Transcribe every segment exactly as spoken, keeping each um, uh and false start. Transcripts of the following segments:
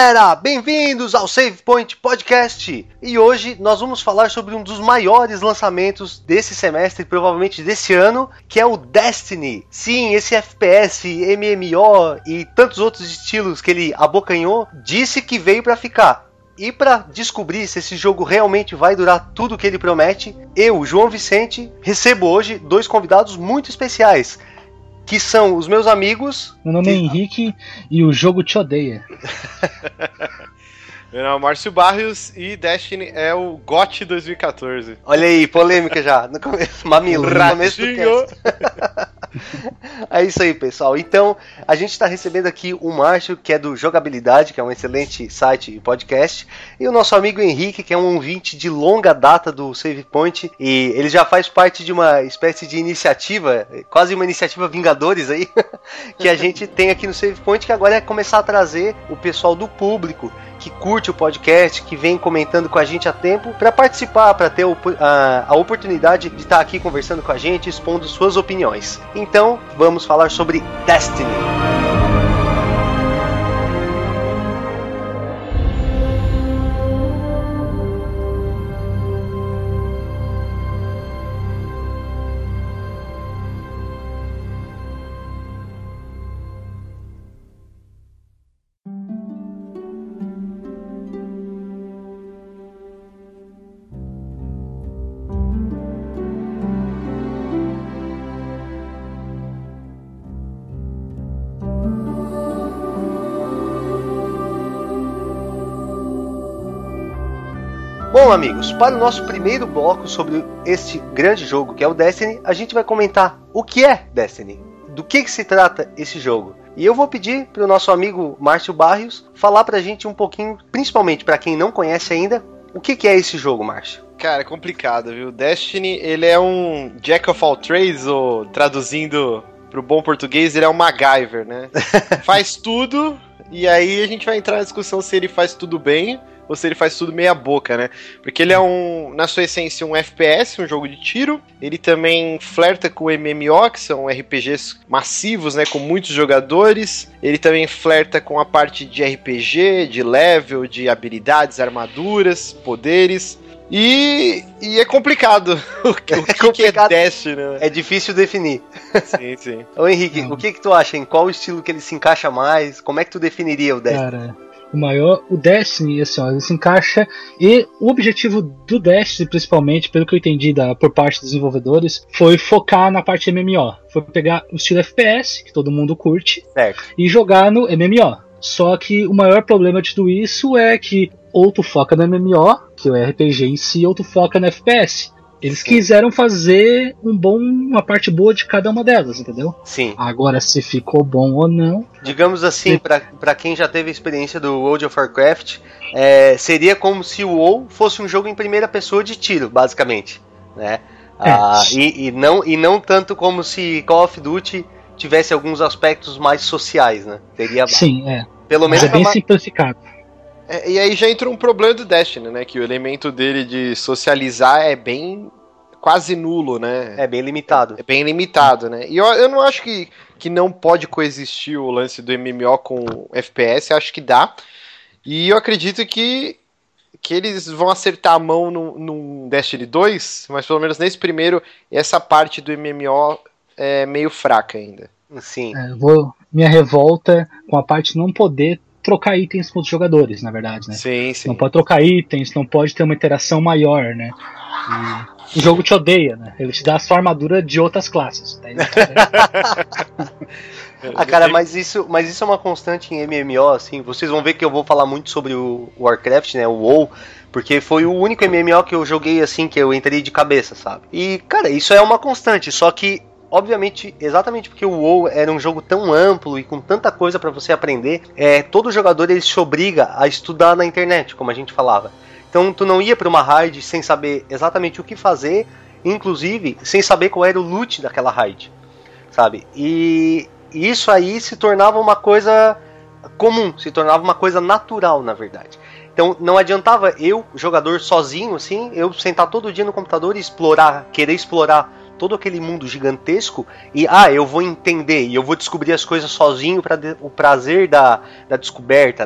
galera, bem-vindos ao Save Point Podcast. E hoje nós vamos falar sobre um dos maiores lançamentos desse semestre, provavelmente desse ano, que é o Destiny. Sim, esse F P S, M M O e tantos outros estilos que ele abocanhou, disse que veio pra ficar. E para descobrir se esse jogo realmente vai durar tudo o que ele promete, eu, João Vicente, recebo hoje dois convidados muito especiais, que são os meus amigos... Meu nome que... é Henrique e o jogo te odeia. Meu nome é Márcio Barrios e Destiny é o G O T dois mil e catorze. Olha aí, polêmica já, no começo, mamilo, no começo do cast. É isso aí, pessoal. Então, a gente está recebendo aqui o Márcio, que é do Jogabilidade, que é um excelente site e podcast, e o nosso amigo Henrique, que é um ouvinte de longa data do Save Point, e ele já faz parte de uma espécie de iniciativa, quase uma iniciativa Vingadores aí, que a gente tem aqui no Save Point, que agora é começar a trazer o pessoal do público, que curte o podcast, que vem comentando com a gente há tempo, para participar, para ter a, a oportunidade de estar aqui conversando com a gente, expondo suas opiniões. Então, vamos falar sobre Destiny. Bom, amigos, para o nosso primeiro bloco sobre este grande jogo que é o Destiny, a gente vai comentar o que é Destiny, do que, que se trata esse jogo. E eu vou pedir para o nosso amigo Márcio Barrios falar para a gente um pouquinho, principalmente para quem não conhece ainda, o que, que é esse jogo, Márcio. Cara, é complicado, viu? Destiny, ele é um Jack of all trades, ou traduzindo pro bom português, ele é um MacGyver, né? Faz tudo, e aí a gente vai entrar na discussão se ele faz tudo bem ou se ele faz tudo meia boca, né? Porque ele é, um, na sua essência, um F P S, um jogo de tiro. Ele também flerta com o M M O, que são R P Gs massivos, né? Com muitos jogadores. Ele também flerta com a parte de R P G, de level, de habilidades, armaduras, poderes. E, e é complicado. O que, o que, é, complicado. que é Destiny, né? É difícil definir. Sim, sim. Ô Henrique, Não. o que, que tu acha? Em qual estilo que ele se encaixa mais? Como é que tu definiria o Destiny? Cara... O maior, o Destiny, assim, ó, ele se encaixa, e o objetivo do Destiny, principalmente, pelo que eu entendi da, por parte dos desenvolvedores, foi focar na parte M M O. Foi pegar o estilo F P S, que todo mundo curte, certo, e jogar no M M O. Só que o maior problema de tudo isso é que ou tu foca no M M O, que é o R P G em si, ou tu foca no F P S. Eles Sim. quiseram fazer um bom, uma parte boa de cada uma delas, entendeu? Sim. Agora, se ficou bom ou não... Digamos assim, pra, pra quem já teve a experiência do World of Warcraft, é, seria como se o WoW fosse um jogo em primeira pessoa de tiro, basicamente, né? É. Ah, e, e, não, e não tanto como se Call of Duty tivesse alguns aspectos mais sociais, né? Teria, Sim, é. Pelo Mas menos é bem uma... simplificado. É, e aí já entra um problema do Destiny, né? Que o elemento dele de socializar é bem... quase nulo, né? É bem limitado. É, é bem limitado, né? E eu, eu não acho que, que não pode coexistir o lance do M M O com F P S, acho que dá. E eu acredito que, que eles vão acertar a mão no, no Destiny dois, mas pelo menos nesse primeiro, essa parte do M M O é meio fraca ainda. Sim. É, vou, minha revolta com a parte de não poder trocar itens com os jogadores, na verdade, né? Sim, sim. Não pode trocar itens, não pode ter uma interação maior, né? E o jogo te odeia, né? Ele te dá a sua armadura de outras classes. Ah, cara, mas isso, mas isso é uma constante em M M O, assim. Vocês vão ver que eu vou falar muito sobre o Warcraft, né? O WoW, porque foi o único M M O que eu joguei assim, que eu entrei de cabeça, sabe? E, cara, isso é uma constante, só que obviamente, exatamente porque o WoW era um jogo tão amplo e com tanta coisa pra você aprender, é, todo jogador ele se obriga a estudar na internet, como a gente falava. Então tu não ia pra uma raid sem saber exatamente o que fazer, inclusive sem saber qual era o loot daquela raid, sabe? E isso aí se tornava uma coisa comum, se tornava uma coisa natural, na verdade. Então não adiantava eu, jogador sozinho, assim, eu sentar todo dia no computador e explorar, querer explorar todo aquele mundo gigantesco e, ah, eu vou entender e eu vou descobrir as coisas sozinho para o prazer da, da descoberta, né?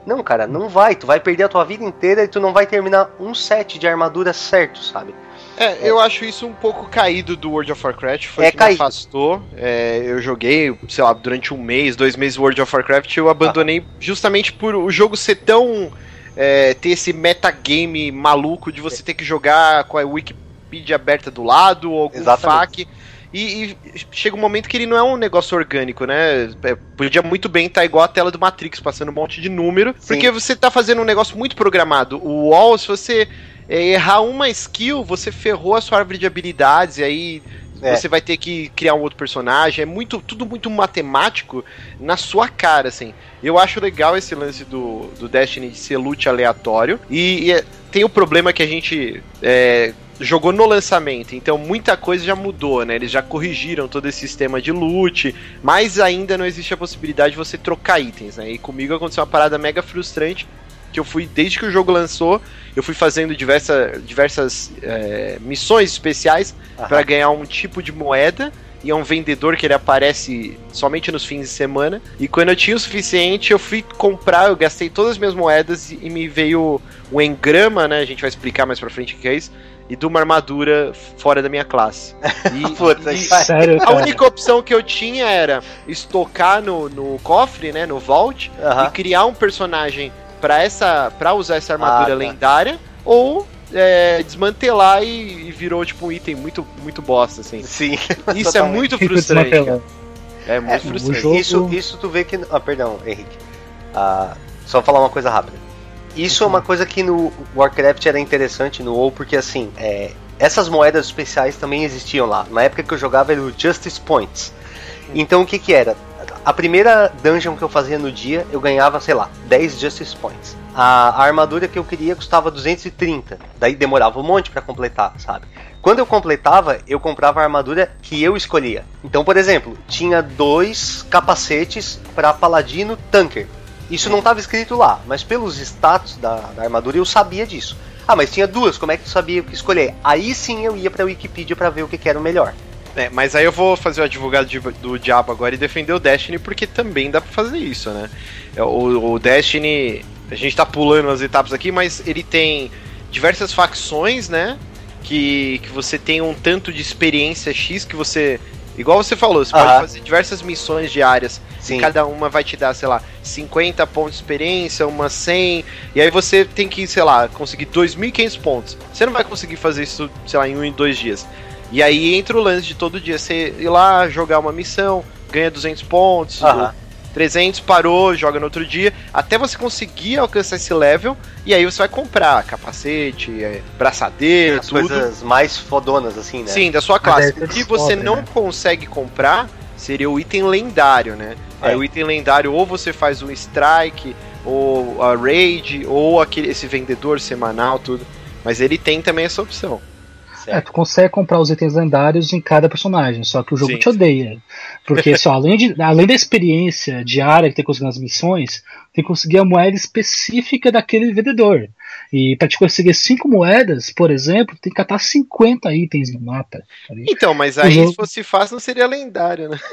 Não, cara, não vai. Tu vai perder a tua vida inteira e tu não vai terminar um set de armadura certo, sabe? É, é, eu acho isso um pouco caído do World of Warcraft, foi é que me afastou. É, eu joguei, sei lá, durante um mês, dois meses World of Warcraft, eu abandonei ah. justamente por o jogo ser tão... É, ter esse metagame maluco de você ter que jogar com a Wikipedia aberta do lado, ou com o F A Q. E, e chega um momento que ele não é um negócio orgânico, né? É, podia muito bem estar igual a tela do Matrix, passando um monte de número, Sim. porque você tá fazendo um negócio muito programado. O WoW, se você é, errar uma skill, você ferrou a sua árvore de habilidades, e aí é. você vai ter que criar um outro personagem. É muito, tudo muito matemático na sua cara, assim. Eu acho legal esse lance do, do Destiny de ser loot aleatório, e, e tem o problema que a gente... É, jogou no lançamento, então muita coisa já mudou, né? Eles já corrigiram todo esse sistema de loot, mas ainda não existe a possibilidade de você trocar itens, né? E comigo aconteceu uma parada mega frustrante, que eu fui, desde que o jogo lançou, eu fui fazendo diversa, diversas é, missões especiais para ganhar um tipo de moeda, e é um vendedor que ele aparece somente nos fins de semana, e quando eu tinha o suficiente, eu fui comprar, eu gastei todas as minhas moedas, e, e me veio o engrama, né? A gente vai explicar mais pra frente o que é isso, e de uma armadura fora da minha classe. E, Puta, e sério, a única opção que eu tinha era estocar no, no cofre, né, no vault, uh-huh. e criar um personagem pra, essa, pra usar essa armadura ah, tá. lendária, ou é, desmantelar e, e virou tipo um item muito, muito bosta, assim. Sim. Isso é muito frustrante, cara. É muito é, frustrante. Jogo... Isso, isso tu vê que... Ah, perdão, Henrique. Ah, só falar uma coisa rápida. Isso é uma coisa que no Warcraft era interessante, no WoW, porque assim, é, essas moedas especiais também existiam lá. Na época que eu jogava era o Justice Points. Então o que que era? A primeira dungeon que eu fazia no dia, eu ganhava, sei lá, dez Justice Points. A, a armadura que eu queria custava duzentos e trinta. Daí demorava um monte pra completar, sabe? Quando eu completava, eu comprava a armadura que eu escolhia. Então, por exemplo, tinha dois capacetes pra Paladino Tanker. Isso não estava escrito lá, mas pelos status da, da armadura eu sabia disso. Ah, mas tinha duas, como é que tu sabia o que escolher? Aí sim eu ia pra Wikipedia pra ver o que, que era o melhor. É, mas aí eu vou fazer o advogado de, do diabo agora e defender o Destiny, porque também dá pra fazer isso, né? O, o Destiny, a gente tá pulando as etapas aqui, mas ele tem diversas facções, né? Que, que você tem um tanto de experiência X que você... Igual você falou, você ah. pode fazer diversas missões diárias. Sim. E cada uma vai te dar, sei lá, cinquenta pontos de experiência, uma cem. E aí você tem que, sei lá, conseguir dois mil e quinhentos pontos. Você não vai conseguir fazer isso, sei lá, em um e dois dias. E aí entra o lance de todo dia você ir lá, jogar uma missão, ganha duzentos pontos, ah. trezentos, parou, joga no outro dia, até você conseguir alcançar esse level. E aí você vai comprar capacete, braçadeira, as tudo. Coisas mais fodonas, assim, né? Sim, da sua classe. O que você foda, não né? consegue comprar seria o item lendário, né? É. Aí o item lendário, ou você faz um strike, ou a raid, ou aquele, esse vendedor semanal, tudo. Mas ele tem também essa opção. É, tu consegue comprar os itens lendários em cada personagem, só que o jogo Sim. te odeia. Porque assim, ó, além, de, além da experiência diária que tem que conseguir nas missões, tem que conseguir a moeda específica daquele vendedor. E pra te conseguir cinco moedas, por exemplo, tem que catar cinquenta itens no mapa. Tá. Então, mas aí jogo... se fosse fácil, não seria lendário, né?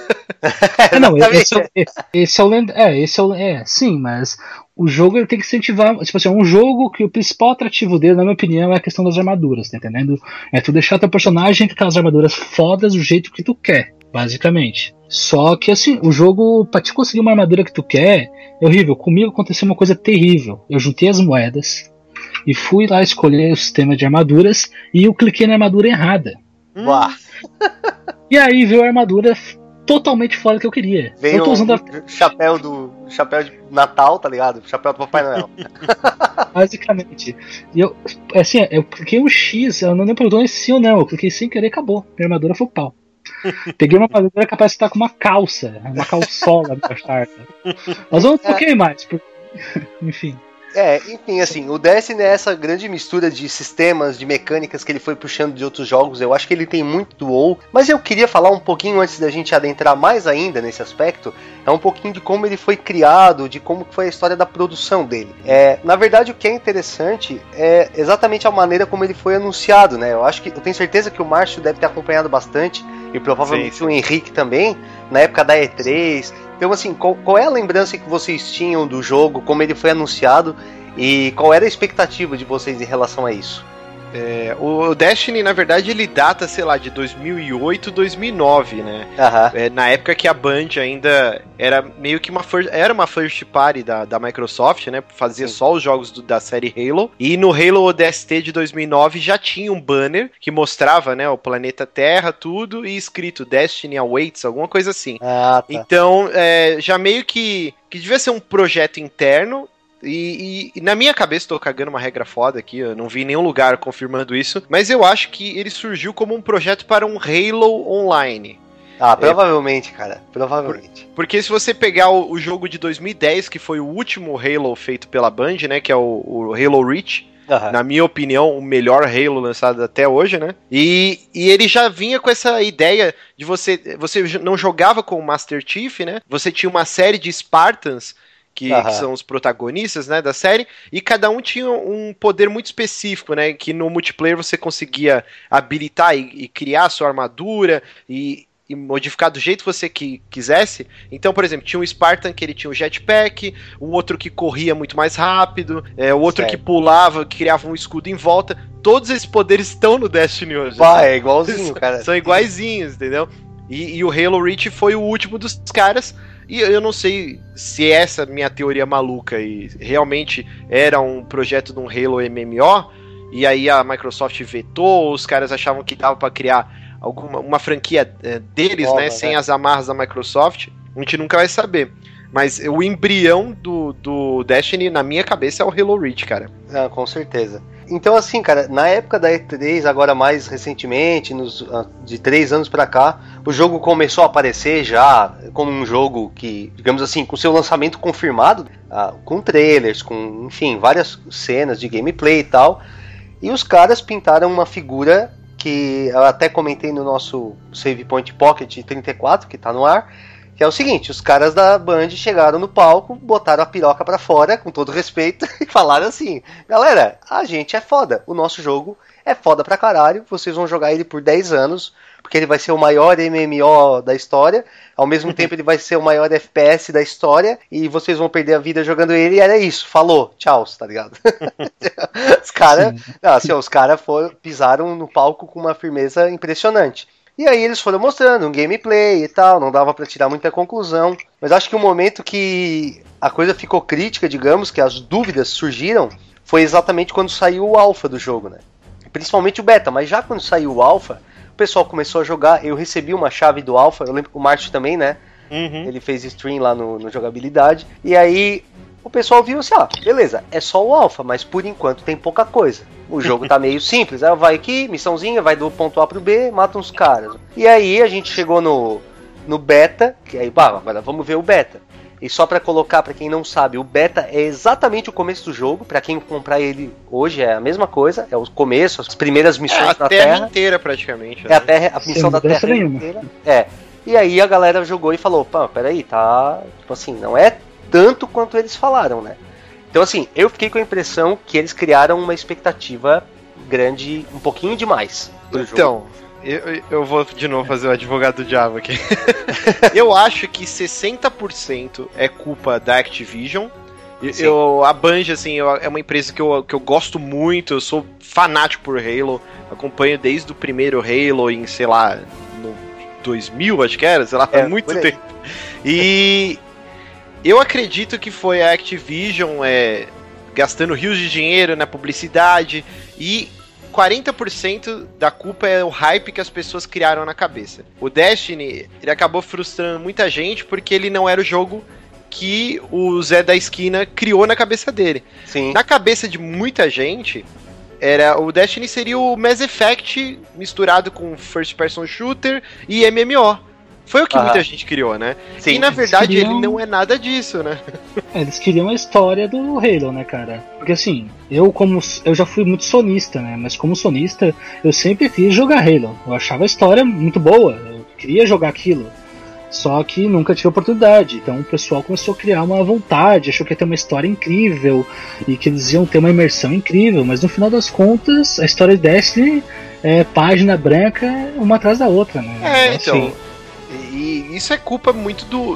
É, não, esse é, esse é o lend... é, esse é o é, sim, mas o jogo ele tem que incentivar, tipo assim, é um jogo que o principal atrativo dele, na minha opinião, é a questão das armaduras, tá entendendo? É tu deixar teu personagem com aquelas armaduras fodas do jeito que tu quer, basicamente. Só que assim, o jogo, pra te conseguir uma armadura que tu quer, é horrível. Comigo aconteceu uma coisa terrível. Eu juntei as moedas e fui lá escolher o sistema de armaduras e eu cliquei na armadura errada. Hum. E aí veio a armadura totalmente fora do que eu queria. Veio eu tô usando o a... chapéu do chapéu de Natal, tá ligado? Chapéu do Papai Noel. Basicamente. E eu, assim, eu cliquei um X, eu não lembro perguntou se sim ou não. Eu cliquei sem querer, acabou. Minha armadura foi o pau. Peguei uma armadura capaz de estar com uma calça, uma calçola na starta. Mas eu não toquei mais, porque... enfim. É, enfim, assim, o Destiny é essa grande mistura de sistemas, de mecânicas que ele foi puxando de outros jogos. Eu acho que ele tem muito do WoW, mas eu queria falar um pouquinho, antes da gente adentrar mais ainda nesse aspecto, é um pouquinho de como ele foi criado, de como foi a história da produção dele. É, na verdade, o que é interessante é exatamente a maneira como ele foi anunciado, né? Eu acho que, eu tenho certeza que o Márcio deve ter acompanhado bastante, e provavelmente sim, sim. o Henrique também, na época da E três, Então, assim, qual, qual é a lembrança que vocês tinham do jogo, como ele foi anunciado, e qual era a expectativa de vocês em relação a isso? É, o Destiny, na verdade, ele data, sei lá, de dois mil e oito, dois mil e nove, né? Uhum. É, na época que a Band ainda era meio que uma first, era uma first party da, da Microsoft, né? Fazia Sim. só os jogos do, da série Halo. E no Halo O D S T de dois mil e nove já tinha um banner que mostrava, né, o planeta Terra, tudo, e escrito Destiny Awaits, alguma coisa assim. Ah, tá. Então, é, já meio que, que devia ser um projeto interno. E, e, e na minha cabeça, tô cagando uma regra foda aqui, eu não vi em nenhum lugar confirmando isso, mas eu acho que ele surgiu como um projeto para um Halo Online. Ah, provavelmente, é, cara, provavelmente. Por, porque se você pegar o, o jogo de dois mil e dez, que foi o último Halo feito pela Band, né, que é o, o Halo Reach, uhum. na minha opinião, o melhor Halo lançado até hoje, né, e, e ele já vinha com essa ideia de você, você não jogava com o Master Chief, né, você tinha uma série de Spartans, Que, uhum. que são os protagonistas, né, da série, e cada um tinha um poder muito específico, né, que no multiplayer você conseguia habilitar e, e criar a sua armadura e, e modificar do jeito que você que, quisesse. Então, por exemplo, tinha um Spartan que ele tinha um jetpack, um outro que corria muito mais rápido, é, o outro certo. que pulava, que criava um escudo em volta. Todos esses poderes estão no Destiny hoje. Pá, é igualzinho, cara. São iguaizinhos, entendeu? E, e o Halo Reach foi o último dos caras. E eu não sei se essa minha teoria maluca e realmente era um projeto de um Halo M M O, e aí a Microsoft vetou, os caras achavam que dava pra criar alguma, uma franquia é, deles, Nova, né, sem né? as amarras da Microsoft, a gente nunca vai saber. Mas o embrião do, do Destiny, na minha cabeça, é o Halo Reach, cara. Ah, com certeza. Então, assim, cara, na época da E três, agora mais recentemente, nos, de três anos pra cá, o jogo começou a aparecer já como um jogo que, digamos assim, com seu lançamento confirmado, ah, com trailers, com, enfim, várias cenas de gameplay e tal, e os caras pintaram uma figura que eu até comentei no nosso Save Point Pocket trinta e quatro, que tá no ar, que é o seguinte, os caras da Band chegaram no palco, botaram a piroca pra fora, com todo respeito, e falaram assim, galera, a gente é foda, o nosso jogo é foda pra caralho, vocês vão jogar ele por dez anos, porque ele vai ser o maior M M O da história, ao mesmo tempo ele vai ser o maior F P S da história, e vocês vão perder a vida jogando ele, e era isso, falou, tchau, tá ligado? Os caras, assim, os caras pisaram no palco com uma firmeza impressionante. E aí eles foram mostrando um gameplay e tal, não dava pra tirar muita conclusão. Mas acho que o momento que a coisa ficou crítica, digamos, que as dúvidas surgiram, foi exatamente quando saiu o alpha do jogo, né? Principalmente o beta, mas já quando saiu o alpha, o pessoal começou a jogar, eu recebi uma chave do alpha, eu lembro que o Márcio também, né? Uhum. Ele fez stream lá no, no Jogabilidade, e aí o pessoal viu assim, ah, beleza, é só o alpha, mas por enquanto tem pouca coisa. O jogo tá meio simples, aí vai aqui, missãozinha, vai do ponto A pro B, mata uns caras. E aí a gente chegou no, no beta, que aí, bah, agora vamos ver o beta. E só pra colocar, pra quem não sabe, o beta é exatamente o começo do jogo, pra quem comprar ele hoje é a mesma coisa, é o começo, as primeiras missões é, na Terra. Terra. A Terra inteira praticamente. É né? a, terra, a missão Sim, da Terra nenhuma. inteira. É. E aí a galera jogou e falou, pô, peraí, tá, tipo assim, não é tanto quanto eles falaram, né? Então assim, eu fiquei com a impressão que eles criaram uma expectativa grande, um pouquinho demais pro então, jogo. Eu, eu vou de novo fazer o advogado do diabo aqui. Eu acho que sessenta por cento é culpa da Activision. Eu, a Band, assim, eu, é uma empresa que eu, que eu gosto muito, eu sou fanático por Halo, acompanho desde o primeiro Halo em, sei lá, no dois mil, acho que era, sei lá, há é, muito tempo. E eu acredito que foi a Activision é, gastando rios de dinheiro na publicidade e quarenta por cento da culpa é o hype que as pessoas criaram na cabeça. O Destiny, ele acabou frustrando muita gente porque ele não era o jogo que o Zé da Esquina criou na cabeça dele. Sim. Na cabeça de muita gente, era o Destiny seria o Mass Effect misturado com First Person Shooter e M M O. Foi o que ah. muita gente criou, né? Sim. E na verdade queriam... ele não é nada disso, né? Eles queriam a história do Halo, né, cara? Porque assim, eu como eu já fui muito sonista, né? Mas como sonista, eu sempre quis jogar Halo. Eu achava a história muito boa, eu queria jogar aquilo. Só que nunca tive oportunidade. Então o pessoal começou a criar uma vontade, achou que ia ter uma história incrível e que eles iam ter uma imersão incrível, mas no final das contas, a história de Destiny é página branca uma atrás da outra, né? É, então. Assim, e isso é culpa muito do,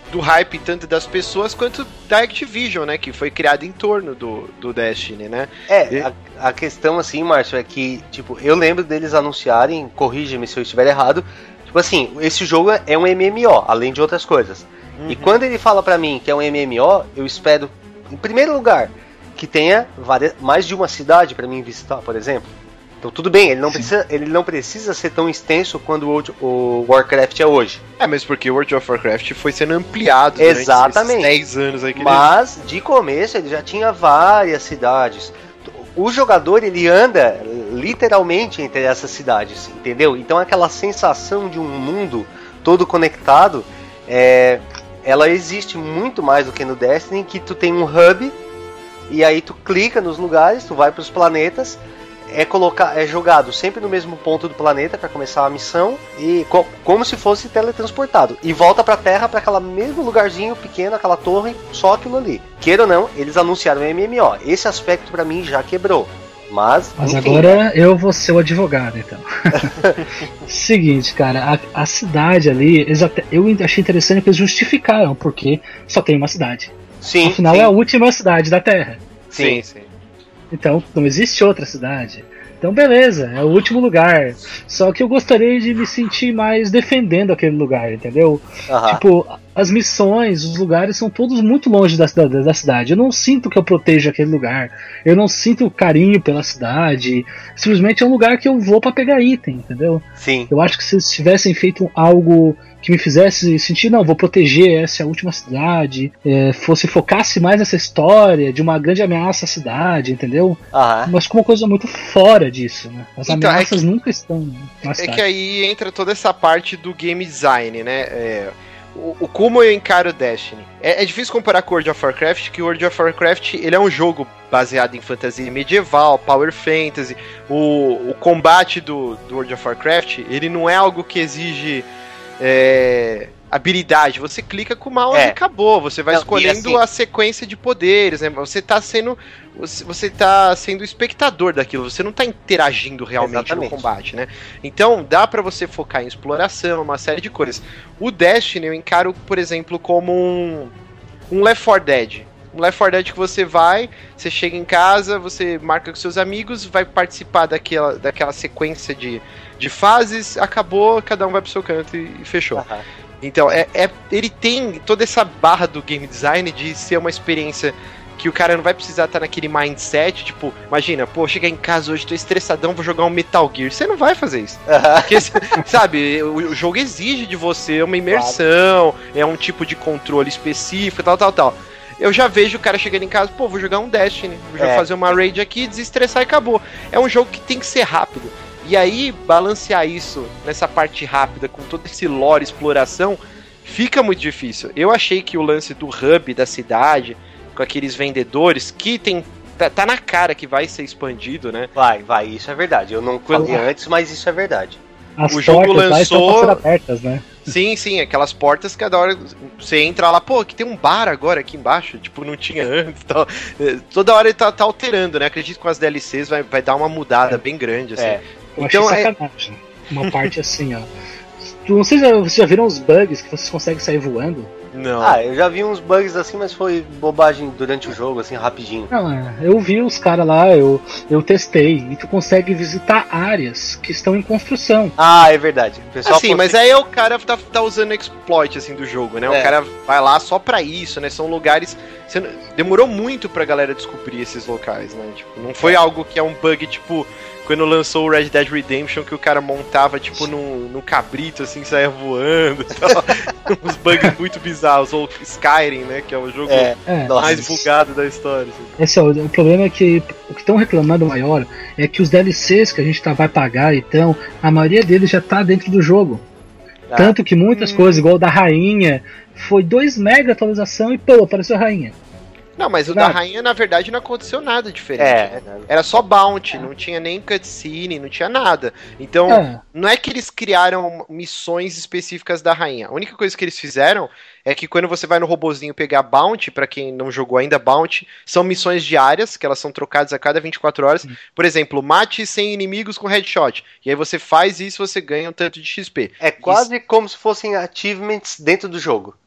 do hype tanto das pessoas quanto da Activision, né? Que foi criado em torno do, do Destiny, né? É, e... a, a questão assim, Márcio, é que, tipo, eu lembro deles anunciarem, corrija-me se eu estiver errado, tipo assim, esse jogo é um M M O, além de outras coisas. Uhum. E quando ele fala pra mim que é um M M O, eu espero, em primeiro lugar, que tenha várias, mais de uma cidade pra mim visitar, por exemplo. Então tudo bem, ele não, precisa, ele não precisa ser tão extenso quanto o, o Warcraft é hoje. É, mas porque o World of Warcraft foi sendo ampliado Exatamente. durante esses dez anos aí que Mas, ele... de começo, ele já tinha várias cidades. O jogador, ele anda literalmente entre essas cidades, entendeu? Então aquela sensação de um mundo todo conectado, é, ela existe muito mais do que no Destiny, que tu tem um hub, e aí tu clica nos lugares, tu vai para os planetas, é, colocar, é jogado sempre no mesmo ponto do planeta para começar a missão, e co- como se fosse teletransportado, e volta pra Terra, para aquele mesmo lugarzinho pequeno, aquela torre, só aquilo ali. Queira ou não, eles anunciaram o M M O. Esse aspecto para mim já quebrou. Mas, Mas enfim, agora eu vou ser o advogado, então. Seguinte, cara, a, a cidade ali, eles até, eu achei interessante que eles justificaram, porque só tem uma cidade. sim, Afinal, sim, é a última cidade da Terra. sim, sim. Então, não existe outra cidade. Então, beleza, é o último lugar. Só que eu gostaria de me sentir mais defendendo aquele lugar, entendeu? Aham. Tipo, as missões, os lugares são todos muito longe da, da, da cidade. Eu não sinto que eu protejo aquele lugar. Eu não sinto carinho pela cidade. Simplesmente é um lugar que eu vou pra pegar item, entendeu? Sim. Eu acho que se eles tivessem feito algo que me fizesse sentir, não, vou proteger essa última cidade, é, fosse focasse mais nessa história de uma grande ameaça à cidade, entendeu? Aham. Mas com uma coisa muito fora disso, né? As Então, ameaças é que- nunca estão na É cidade. que aí entra toda essa parte do game design, né? É, o, o como eu encaro Destiny. É, é difícil comparar com World of Warcraft, que o World of Warcraft ele é um jogo baseado em fantasia medieval, power fantasy. O, o combate do, do World of Warcraft, ele não é algo que exige é, habilidade. Você clica com o mouse É. e acabou. Você vai Não, e escolhendo assim- a sequência de poderes, né? Você tá sendo você, você tá sendo espectador daquilo. Você não tá interagindo realmente Exatamente. no combate, né? Então dá pra você focar em exploração, uma série de coisas. O Destiny eu encaro, por exemplo, como um, um Left four Dead. Um Left four Dead que você vai, você chega em casa, você marca com seus amigos, vai participar daquela, daquela sequência de, de fases, acabou, cada um vai pro seu canto e, e fechou. Aham. Então, é, é, ele tem toda essa barra do game design de ser uma experiência que o cara não vai precisar estar naquele mindset, tipo, imagina, pô, chegar em casa hoje, tô estressadão, vou jogar um Metal Gear. Você não vai fazer isso. Aham. Porque, sabe, o, o jogo exige de você uma imersão, é um tipo de controle específico, tal, tal, tal. Eu já vejo o cara chegando em casa, pô, vou jogar um Destiny, vou É. fazer uma raid aqui, desestressar e acabou. É um jogo que tem que ser rápido. E aí, balancear isso nessa parte rápida, com todo esse lore, exploração, fica muito difícil. Eu achei que o lance do hub da cidade, com aqueles vendedores, que tem tá, tá na cara que vai ser expandido, né? Vai, vai, isso é verdade. Eu não falei antes, mas isso é verdade. As o jogo portas lá estão lançou- pra ser abertas, né? Sim, sim, aquelas portas que cada hora você entra lá, pô, que tem um bar agora aqui embaixo, tipo, não tinha antes e tal. É, toda hora ele tá, tá alterando, né? Acredito que com as D L Cs vai, vai dar uma mudada É. bem grande, assim. É. Eu Então, achei é- sacanagem. Uma parte assim, ó. Tu- Não sei se já- vocês já viram os bugs que vocês conseguem sair voando? Não. Ah, eu já vi uns bugs assim, mas foi bobagem durante o jogo, assim, rapidinho. Não, é, eu vi os caras lá, eu, eu testei, e tu consegue visitar áreas que estão em construção. Ah, é verdade. O pessoal Assim, mas consegue- aí o cara tá, tá usando exploit, assim, do jogo, né? O É. cara vai lá só pra isso, né? São lugares... você não- demorou muito pra galera descobrir esses locais, né? Tipo, não foi É. algo que é um bug, tipo... Quando lançou o Red Dead Redemption, que o cara montava, tipo, no, no cabrito, assim, saia voando e tal. Uns bugs muito bizarros. Ou Skyrim, né? Que é o jogo É, É, nossa. mais bugado da história. Assim. esse é o, o problema é que o que estão reclamando maior é que os D L Cs que a gente tá, vai pagar, então, a maioria deles já tá dentro do jogo. Ah. Tanto que muitas Hum. coisas, igual o da rainha, foi dois mega atualização e pô, apareceu a rainha. Não, mas o Nada. da rainha, na verdade, não aconteceu nada diferente. É, né? Era só bounty, não tinha nem cutscene, não tinha nada. Então, É. não é que eles criaram missões específicas da rainha. A única coisa que eles fizeram é que quando você vai no robozinho pegar bounty, pra quem não jogou ainda bounty, são missões diárias, que elas são trocadas a cada vinte e quatro horas. Por exemplo, mate cem inimigos com headshot. E aí você faz isso, você ganha um tanto de X P. É quase como se fossem achievements dentro do jogo.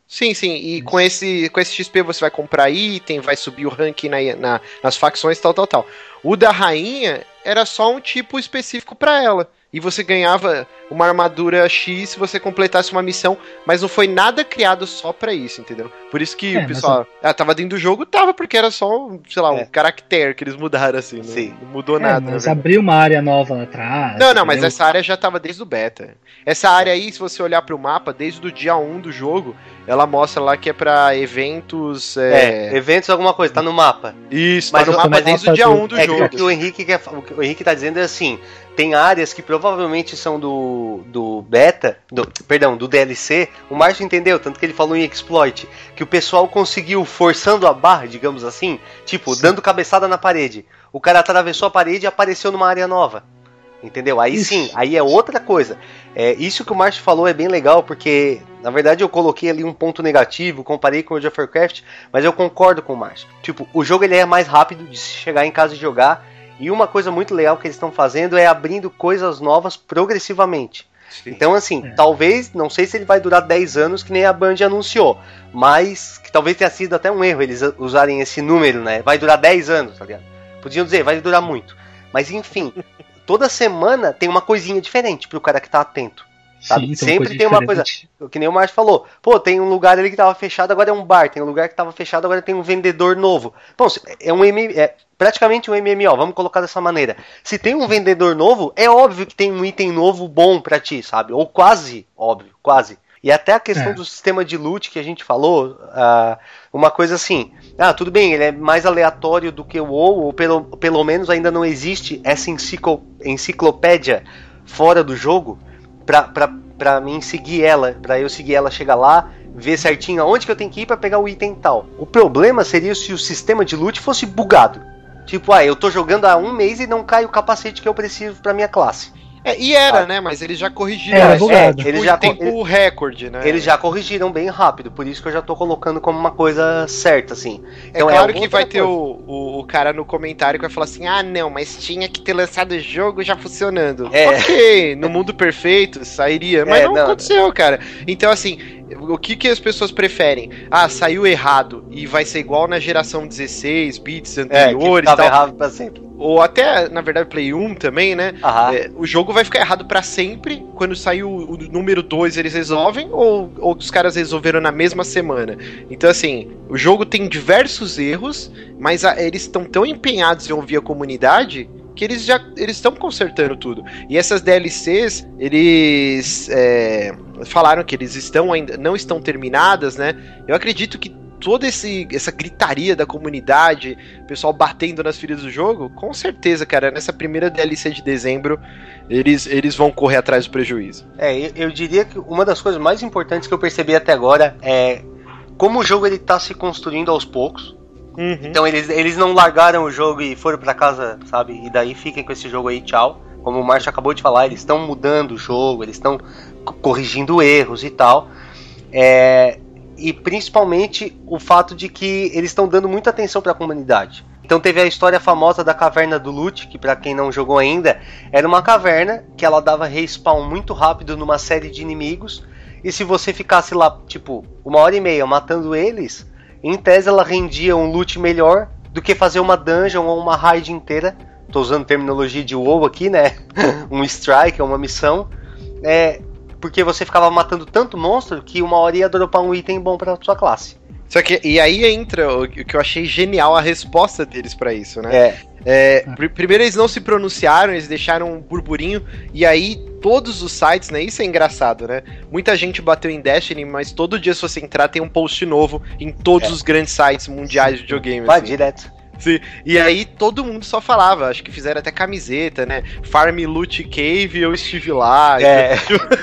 Sim, sim, e com esse, com esse X P você vai comprar item, vai subir o ranking na, na, nas facções, tal, tal, tal. O da rainha era só um tipo específico pra ela. E você ganhava uma armadura X se você completasse uma missão, mas não foi nada criado só pra isso, entendeu? Por isso que é, o pessoal, eu... ah, tava dentro do jogo, tava, porque era só, sei lá, é. um caractere que eles mudaram, assim, Sim. Não, não mudou é, nada. Mas abriu uma área nova lá atrás. Não, não, mas essa área já tava desde o beta. Essa área aí, se você olhar pro mapa, desde o dia um do jogo, ela mostra lá que é pra eventos... É, é eventos alguma coisa, tá no mapa. Isso, mas tá no mapa desde o dia um do é jogo. É que o que o Henrique, quer, o que o Henrique tá dizendo é assim... Tem áreas que provavelmente são do, do beta, do, perdão, do D L C. O Márcio entendeu, tanto que ele falou em exploit, que o pessoal conseguiu forçando a barra, digamos assim, tipo, sim, dando cabeçada na parede. O cara atravessou a parede e apareceu numa área nova. Entendeu? Aí isso. Sim, aí é outra coisa. É, isso que o Márcio falou é bem legal, porque, na verdade, eu coloquei ali um ponto negativo, comparei com o World of Warcraft, mas eu concordo com o Márcio. Tipo, o jogo ele é mais rápido de chegar em casa e jogar. E uma coisa muito legal que eles estão fazendo é abrindo coisas novas progressivamente. Sim. Então, assim, é. talvez, não sei se ele vai durar dez anos, que nem a Band anunciou, mas que talvez tenha sido até um erro eles usarem esse número, né? Vai durar dez anos, tá ligado? Podiam dizer, vai durar muito. Mas, enfim, toda semana tem uma coisinha diferente pro cara que tá atento. Sabe? Sim, sempre tem uma coisa, que nem o Márcio falou, pô, tem um lugar ali que tava fechado, agora é um bar, tem um lugar que tava fechado, agora tem um vendedor novo. Bom, é um M M O, é praticamente um M M O, vamos colocar dessa maneira. Se tem um vendedor novo, é óbvio que tem um item novo bom pra ti, sabe? Ou quase, óbvio, quase. E até a questão é. do sistema de loot que a gente falou, uh, uma coisa assim, ah, tudo bem, ele é mais aleatório do que o WoW, ou pelo, pelo menos ainda não existe essa enciclo, enciclopédia fora do jogo, Pra, pra, pra mim seguir ela, pra eu seguir ela, chegar lá, ver certinho aonde que eu tenho que ir pra pegar o item tal. O problema seria se o sistema de loot fosse bugado. Tipo, ah, eu tô jogando há um mês e não cai o capacete que eu preciso pra minha classe. É, e era, ah, né? Mas eles já corrigiram. É, isso. é, tipo, eles já tempo ele, recorde, né? Eles já corrigiram bem rápido, por isso que eu já tô colocando como uma coisa certa, assim. Então, é claro é que vai ter o, o, o cara no comentário que vai falar assim, ah, não, mas tinha que ter lançado o jogo já funcionando. É. Ok, no mundo perfeito sairia, mas é, não, não aconteceu, cara. Então, assim, o que, que as pessoas preferem? Ah, saiu errado e vai ser igual na geração dezesseis, bits anteriores é, que e tal. errado pra sempre. Ou até, na verdade, Play um também, né? É, o jogo vai ficar errado pra sempre. Quando sair o, o número dois, eles resolvem. Ou, ou os caras resolveram na mesma semana. Então, assim, o jogo tem diversos erros, mas a, eles estão tão empenhados em ouvir a comunidade que eles já eles estão consertando tudo. E essas D L Cs, eles é, falaram que eles estão ainda não estão terminadas, né? Eu acredito que toda esse, essa gritaria da comunidade, o pessoal batendo nas feridas do jogo, com certeza, cara, nessa primeira D L C de dezembro, eles, eles vão correr atrás do prejuízo. É, eu, eu diria que uma das coisas mais importantes que eu percebi até agora é como o jogo ele tá se construindo aos poucos. Uhum. Então eles, eles não largaram o jogo e foram pra casa, sabe? E daí fiquem com esse jogo aí, tchau. Como o Márcio acabou de falar, eles estão mudando o jogo, eles estão corrigindo erros e tal. É... E principalmente o fato de que eles estão dando muita atenção para a comunidade. Então teve a história famosa da Caverna do Loot, que para quem não jogou ainda, era uma caverna que ela dava respawn muito rápido numa série de inimigos. E se você ficasse lá, tipo, uma hora e meia matando eles, em tese ela rendia um loot melhor do que fazer uma dungeon ou uma raid inteira. Tô usando terminologia de WoW aqui, né? um strike, uma missão. É... Porque você ficava matando tanto monstro que uma hora ia dropar um item bom pra sua classe. Só que, e aí entra o que eu achei genial, a resposta deles pra isso, né? É. É, pr- primeiro eles não se pronunciaram, eles deixaram um burburinho, e aí todos os sites, né? Isso é engraçado, né? Muita gente bateu em Destiny, mas todo dia se você entrar tem um post novo em todos é. os grandes sites mundiais de videogame. Vai assim. direto. Sim. E aí todo mundo só falava, acho que fizeram até camiseta, né? Farm Loot Cave, eu estive lá. É.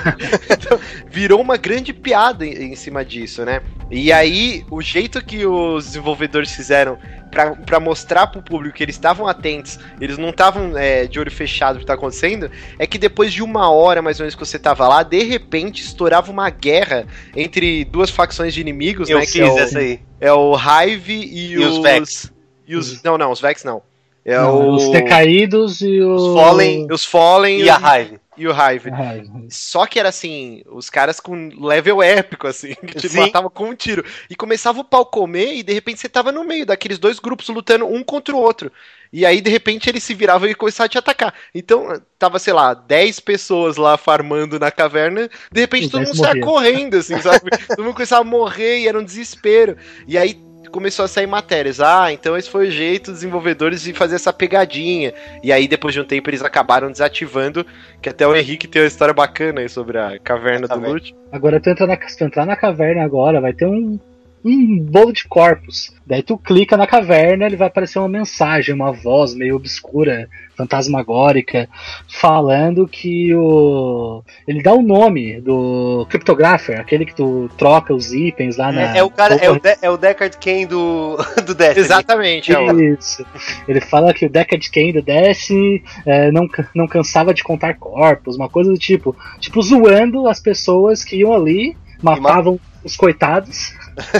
Então, virou uma grande piada em, em cima disso, né? E aí, o jeito que os desenvolvedores fizeram pra, pra mostrar pro público que eles estavam atentos, eles não estavam é, de olho fechado no que tá acontecendo, é que depois de uma hora, mais ou menos, que você tava lá, de repente estourava uma guerra entre duas facções de inimigos, eu né? fiz Que é o, essa aí. É o Hive e, e os... os Vex. E os, não, não, os Vex não. É não, o... Os Decaídos e os... Os Fallen. Os Fallen e a Hive. e o Hive. Só que era assim, os caras com level épico, assim, que te matavam com um tiro. E começava o pau comer e de repente você tava no meio daqueles dois grupos lutando um contra o outro. E aí, de repente, eles se viravam e começavam a te atacar. Então, tava, sei lá, dez pessoas lá farmando na caverna, de repente os todo mundo saia correndo, assim, sabe? Todo mundo começava a morrer e era um desespero. E aí começou a sair matérias. Ah, então esse foi o jeito dos desenvolvedores de fazer essa pegadinha. E aí, depois de um tempo, eles acabaram desativando, que até o Henrique tem uma história bacana aí sobre a caverna do Loot. Agora, tu entrar na, tu entrar na caverna agora, vai ter um... um bolo de corpos. Daí tu clica na caverna, ele vai aparecer uma mensagem, uma voz meio obscura, fantasmagórica, falando que o... ele dá o nome do Cryptographer, aquele que tu troca os itens lá na... É, é o cara, é o, de, é o Deckard Cain do, do Destiny. Exatamente. É o... Isso. Ele fala que o Deckard Cain do Destiny é, não, não cansava de contar corpos, uma coisa do tipo. Tipo, zoando as pessoas que iam ali, matavam os coitados,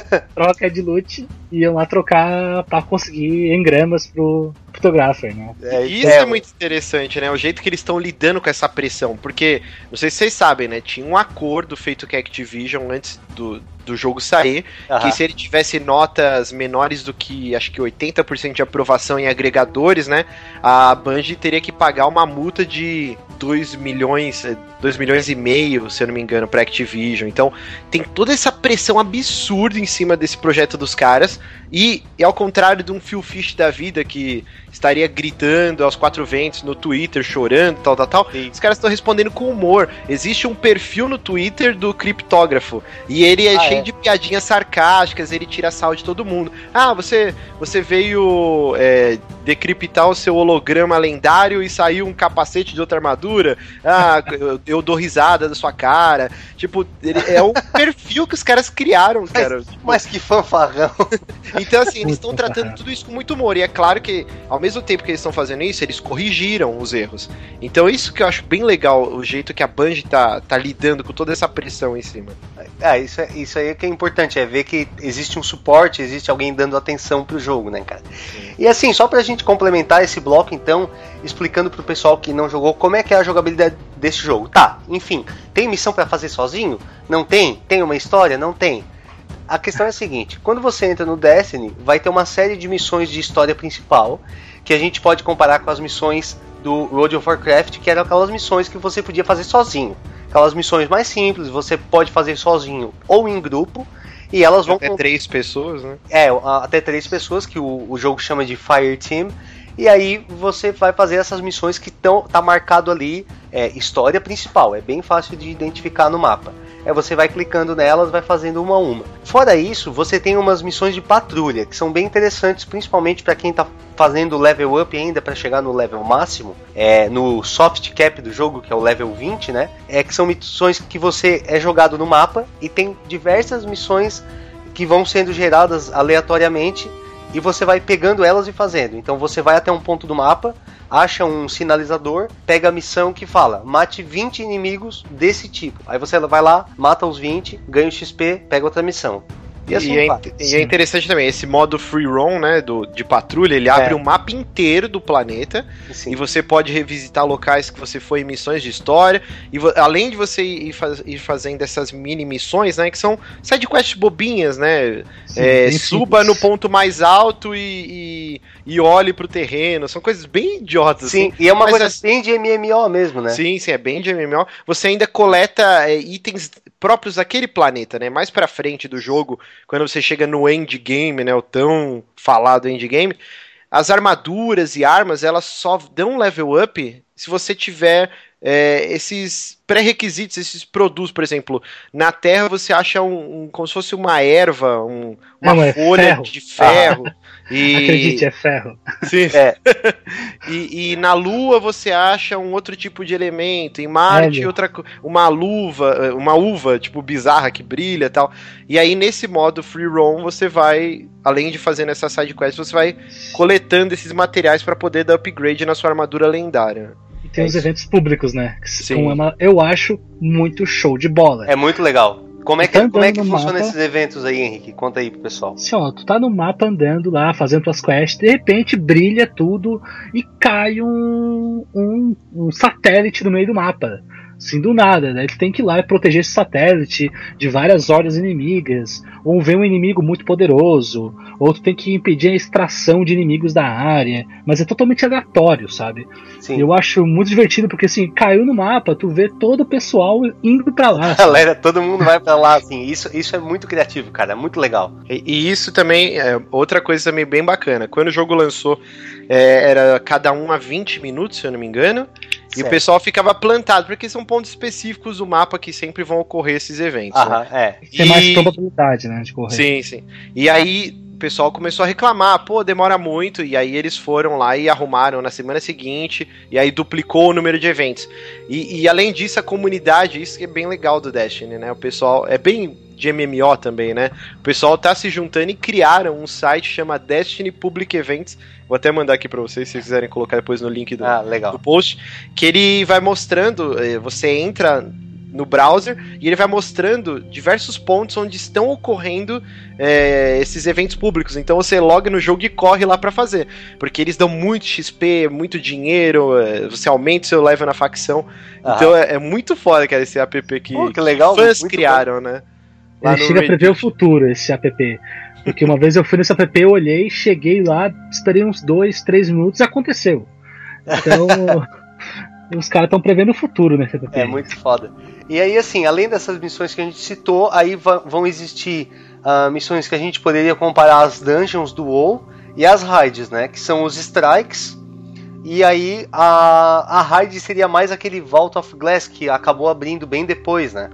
troca de loot, e iam lá trocar pra conseguir engramas pro Cryptographer, né? É, isso é, é muito interessante, né? O jeito que eles estão lidando com essa pressão, porque, não sei se vocês sabem, né? Tinha um acordo feito com a Activision antes do, do jogo sair, uhum. que se ele tivesse notas menores do que, acho que oitenta por cento de aprovação em agregadores, né? A Bungie teria que pagar uma multa de dois milhões, dois milhões e meio, se eu não me engano, pra Activision. Então, tem toda essa pressão absurda em cima desse projeto dos caras, e, e ao contrário de um Phil Fish da vida, que estaria gritando aos quatro ventos no Twitter, chorando, tal, tal, tal, Sim. os caras estão respondendo com humor. Existe um perfil no Twitter do criptógrafo, e ele é ah, cheio é? de piadinhas sarcásticas, ele tira sal de todo mundo. Ah, você, você veio é, decriptar o seu holograma lendário e saiu um capacete de outra armadura? Ah, eu, eu dou risada da sua cara. Tipo, ele, é um perfil que os caras criaram, cara. Mas, tipo, mas que fanfarrão. Então, assim, eles estão tratando tudo isso com muito humor, e é claro que, ao mesmo tempo que eles estão fazendo isso, eles corrigiram os erros. Então, isso que eu acho bem legal, o jeito que a Bungie tá, tá lidando com toda essa pressão em cima. Ah, isso, é, isso aí é que é importante, é ver que existe um suporte, existe alguém dando atenção pro jogo, né, cara? Sim. E assim, só pra gente complementar esse bloco, então, explicando pro pessoal que não jogou como é que é a jogabilidade desse jogo. Tá, enfim, tem missão pra fazer sozinho? Não tem? Tem uma história? Não tem. A questão é a seguinte, quando você entra no Destiny, vai ter uma série de missões de história principal, que a gente pode comparar com as missões do World of Warcraft, que eram aquelas missões que você podia fazer sozinho. Aquelas missões mais simples, você pode fazer sozinho ou em grupo, e elas vão... Até três pessoas, né? É, até três pessoas, que o, o jogo chama de Fire Team, e aí você vai fazer essas missões que estão tá marcado ali, é, história principal, é bem fácil de identificar no mapa. É, você vai clicando nelas, vai fazendo uma a uma. Fora isso, você tem umas missões de patrulha, que são bem interessantes, principalmente para quem está fazendo level up ainda para chegar no level máximo, é, no soft cap do jogo, que é o level vinte, né? É que são missões que você é jogado no mapa e tem diversas missões que vão sendo geradas aleatoriamente e você vai pegando elas e fazendo. Então você vai até um ponto do mapa, acha um sinalizador, pega a missão que fala, mate vinte inimigos desse tipo. Aí você vai lá, mata os vinte, ganha o X P, pega outra missão. E, assim, e, é, e é interessante também, esse modo free roam, né, do, de patrulha, ele abre é. o mapa inteiro do planeta, Sim. e você pode revisitar locais que você foi em missões de história, e vo, além de você ir, faz, ir fazendo essas mini missões, né, que são sidequests bobinhas, né, Sim, é, suba simples. no ponto mais alto e, e, e olhe pro terreno, são coisas bem idiotas. Sim, assim. e é uma Mas coisa é, bem de M M O mesmo, né? Sim, sim, é bem de M M O. Você ainda coleta é, itens próprios daquele planeta, né, mais pra frente do jogo, quando você chega no endgame, né, o tão falado endgame, as armaduras e armas, elas só dão level up se você tiver é, esses pré-requisitos, esses produtos, por exemplo, na Terra você acha um, um como se fosse uma erva, um, uma Não, folha é ferro. de ferro. Ah, e... Acredite, é ferro. Sim. É. e, e na Lua você acha um outro tipo de elemento, em Marte é, outra, uma luva, uma uva tipo bizarra que brilha e tal. E aí nesse modo free roam você vai, além de fazendo essa side quest, você vai coletando esses materiais para poder dar upgrade na sua armadura lendária. Tem é os isso. eventos públicos, né? Que Sim. uma, eu acho muito show de bola. É muito legal. Como é Tu que, tá como é que andando no funciona mapa. esses eventos aí, Henrique? Conta aí pro pessoal. Assim, ó, tu tá no mapa andando lá, fazendo tuas quests, de repente brilha tudo e cai um, um, um satélite no meio do mapa. Assim, do nada, né? Tu tem que ir lá e proteger esse satélite de várias hordas inimigas. Ou vem um inimigo muito poderoso. Ou tu tem que impedir a extração de inimigos da área. Mas é totalmente aleatório, sabe? Sim. Eu acho muito divertido, porque assim, caiu no mapa, tu vê todo o pessoal indo pra lá. sabe? Galera, todo mundo vai pra lá, assim. Isso, isso é muito criativo, cara. É muito legal. E, e isso também é outra coisa também bem bacana. Quando o jogo lançou, é, era cada um a vinte minutos, se eu não me engano. E Certo. o pessoal ficava plantado, porque são pontos específicos do mapa que sempre vão ocorrer esses eventos. Aham, né? é. Tem E- mais probabilidade, né, de correr. Sim, sim. E aí o pessoal começou a reclamar, pô, demora muito, e aí eles foram lá e arrumaram na semana seguinte, e aí duplicou o número de eventos. E, e além disso, a comunidade, isso que é bem legal do Destiny, né? O pessoal, é bem de M M O também, né? O pessoal tá se juntando e criaram um site que chama Destiny Public Events. Vou até mandar aqui pra vocês, se vocês quiserem colocar depois no link do, Ah, legal. do post, que ele vai mostrando, eh, você entra no browser e ele vai mostrando diversos pontos onde estão ocorrendo é, esses eventos públicos. Então você loga no jogo e corre lá pra fazer, porque eles dão muito X P, muito dinheiro, é, você aumenta o seu level na facção. Aham. Então é, é muito foda, cara, esse app que, Pô, que legal, fãs muito criaram, né? Lá Ele no chega a prever o Reddit. futuro, esse app. Porque uma vez eu fui nesse app, eu olhei, cheguei lá, esperei uns dois, três minutos e aconteceu. Então, os caras estão prevendo o futuro nesse app. É muito foda. E aí, assim, além dessas missões que a gente citou, aí va- vão existir ah, missões que a gente poderia comparar às dungeons do WoW e as raids, né? Que são os strikes. E aí a, a raid seria mais aquele Vault of Glass que acabou abrindo bem depois, né?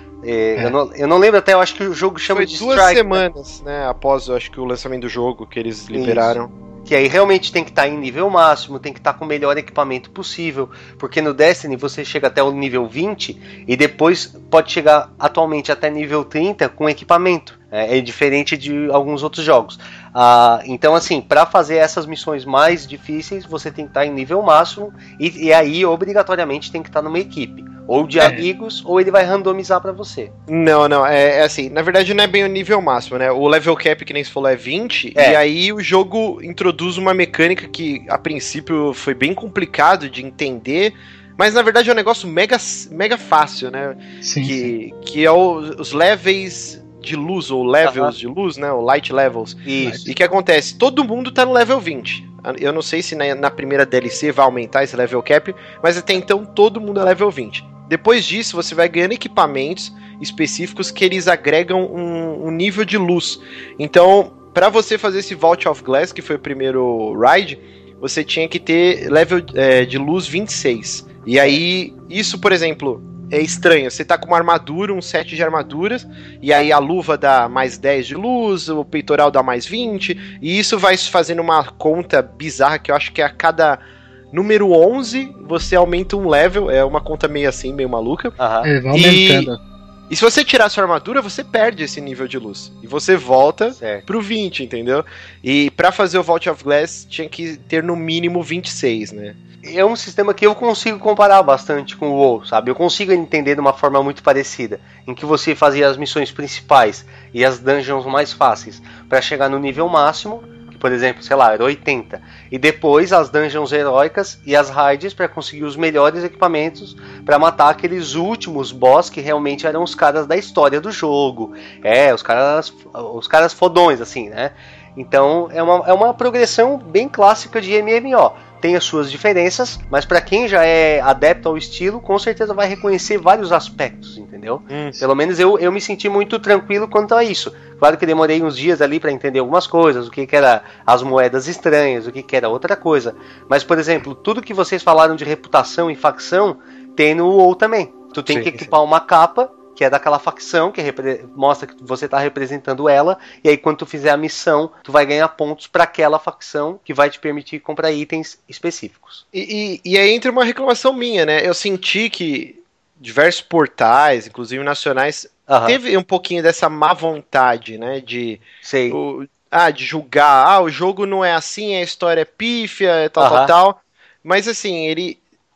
É, É. Eu, não, eu não lembro até, eu acho que o jogo chama Foi de duas strike, né? semanas, né, após, eu acho que o lançamento do jogo, que eles liberaram. Que aí realmente tem que estar em nível máximo, tem que estar com o melhor equipamento possível, porque no Destiny você chega até o nível vinte e depois pode chegar atualmente até nível trinta com equipamento. É, é diferente de alguns outros jogos. Ah, então, assim, para fazer essas missões mais difíceis, você tem que estar em nível máximo e, e aí obrigatoriamente tem que estar numa equipe, ou de É. amigos, ou ele vai randomizar para você. Não, não, é, é assim, na verdade não é bem o nível máximo, né? O level cap, que nem se falou, é vinte, É. e aí o jogo introduz uma mecânica que a princípio foi bem complicado de entender, mas na verdade é um negócio mega, mega fácil, né? Sim, sim. Que, que é o- os levels de luz, ou levels Aham. de luz, né? O light levels. Isso. E o que acontece? Todo mundo tá no level vinte. Eu não sei se na, na primeira D L C vai aumentar esse level cap, mas até então todo mundo é level vinte. Depois disso, você vai ganhando equipamentos específicos que eles agregam um, um nível de luz. Então, para você fazer esse Vault of Glass, que foi o primeiro raid, você tinha que ter level é, de luz vinte e seis. E aí, isso, por exemplo, é estranho. Você tá com uma armadura, um set de armaduras, e aí a luva dá mais dez de luz, o peitoral dá mais vinte, e isso vai fazendo uma conta bizarra que eu acho que a cada número onze você aumenta um level. É uma conta meio assim, meio maluca. Aham. É, vai aumentando. E se você tirar sua armadura, você perde esse nível de luz. E você volta Certo. pro vinte, entendeu? E pra fazer o Vault of Glass, tinha que ter no mínimo vinte e seis, né? É um sistema que eu consigo comparar bastante com o WoW, sabe? Eu consigo entender de uma forma muito parecida, em que você fazia as missões principais e as dungeons mais fáceis para chegar no nível máximo, que, por exemplo, sei lá, era oitenta, e depois as dungeons heróicas e as raids para conseguir os melhores equipamentos para matar aqueles últimos boss que realmente eram os caras da história do jogo. É, os caras, os caras fodões, assim, né? Então é uma, é uma progressão bem clássica de M M O. Tem as suas diferenças, mas para quem já é adepto ao estilo, com certeza vai reconhecer vários aspectos, entendeu? Hum, Pelo menos eu, eu me senti muito tranquilo quanto a isso. Claro que demorei uns dias ali para entender algumas coisas, o que, que era as moedas estranhas, o que, que era outra coisa. Mas, por exemplo, tudo que vocês falaram de reputação e facção, tem no WoW também. Tu tem Sim, que equipar uma capa, que é daquela facção, que repre- mostra que você está representando ela, e aí quando tu fizer a missão, tu vai ganhar pontos para aquela facção, que vai te permitir comprar itens específicos. E, e, e aí entra uma reclamação minha, né? Eu senti que diversos portais, inclusive nacionais, Aham, teve um pouquinho dessa má vontade, né? De, sei. o, ah, de julgar, ah, o jogo não é assim, a história é pífia, tal, Aham. tal, tal. Mas assim, ele,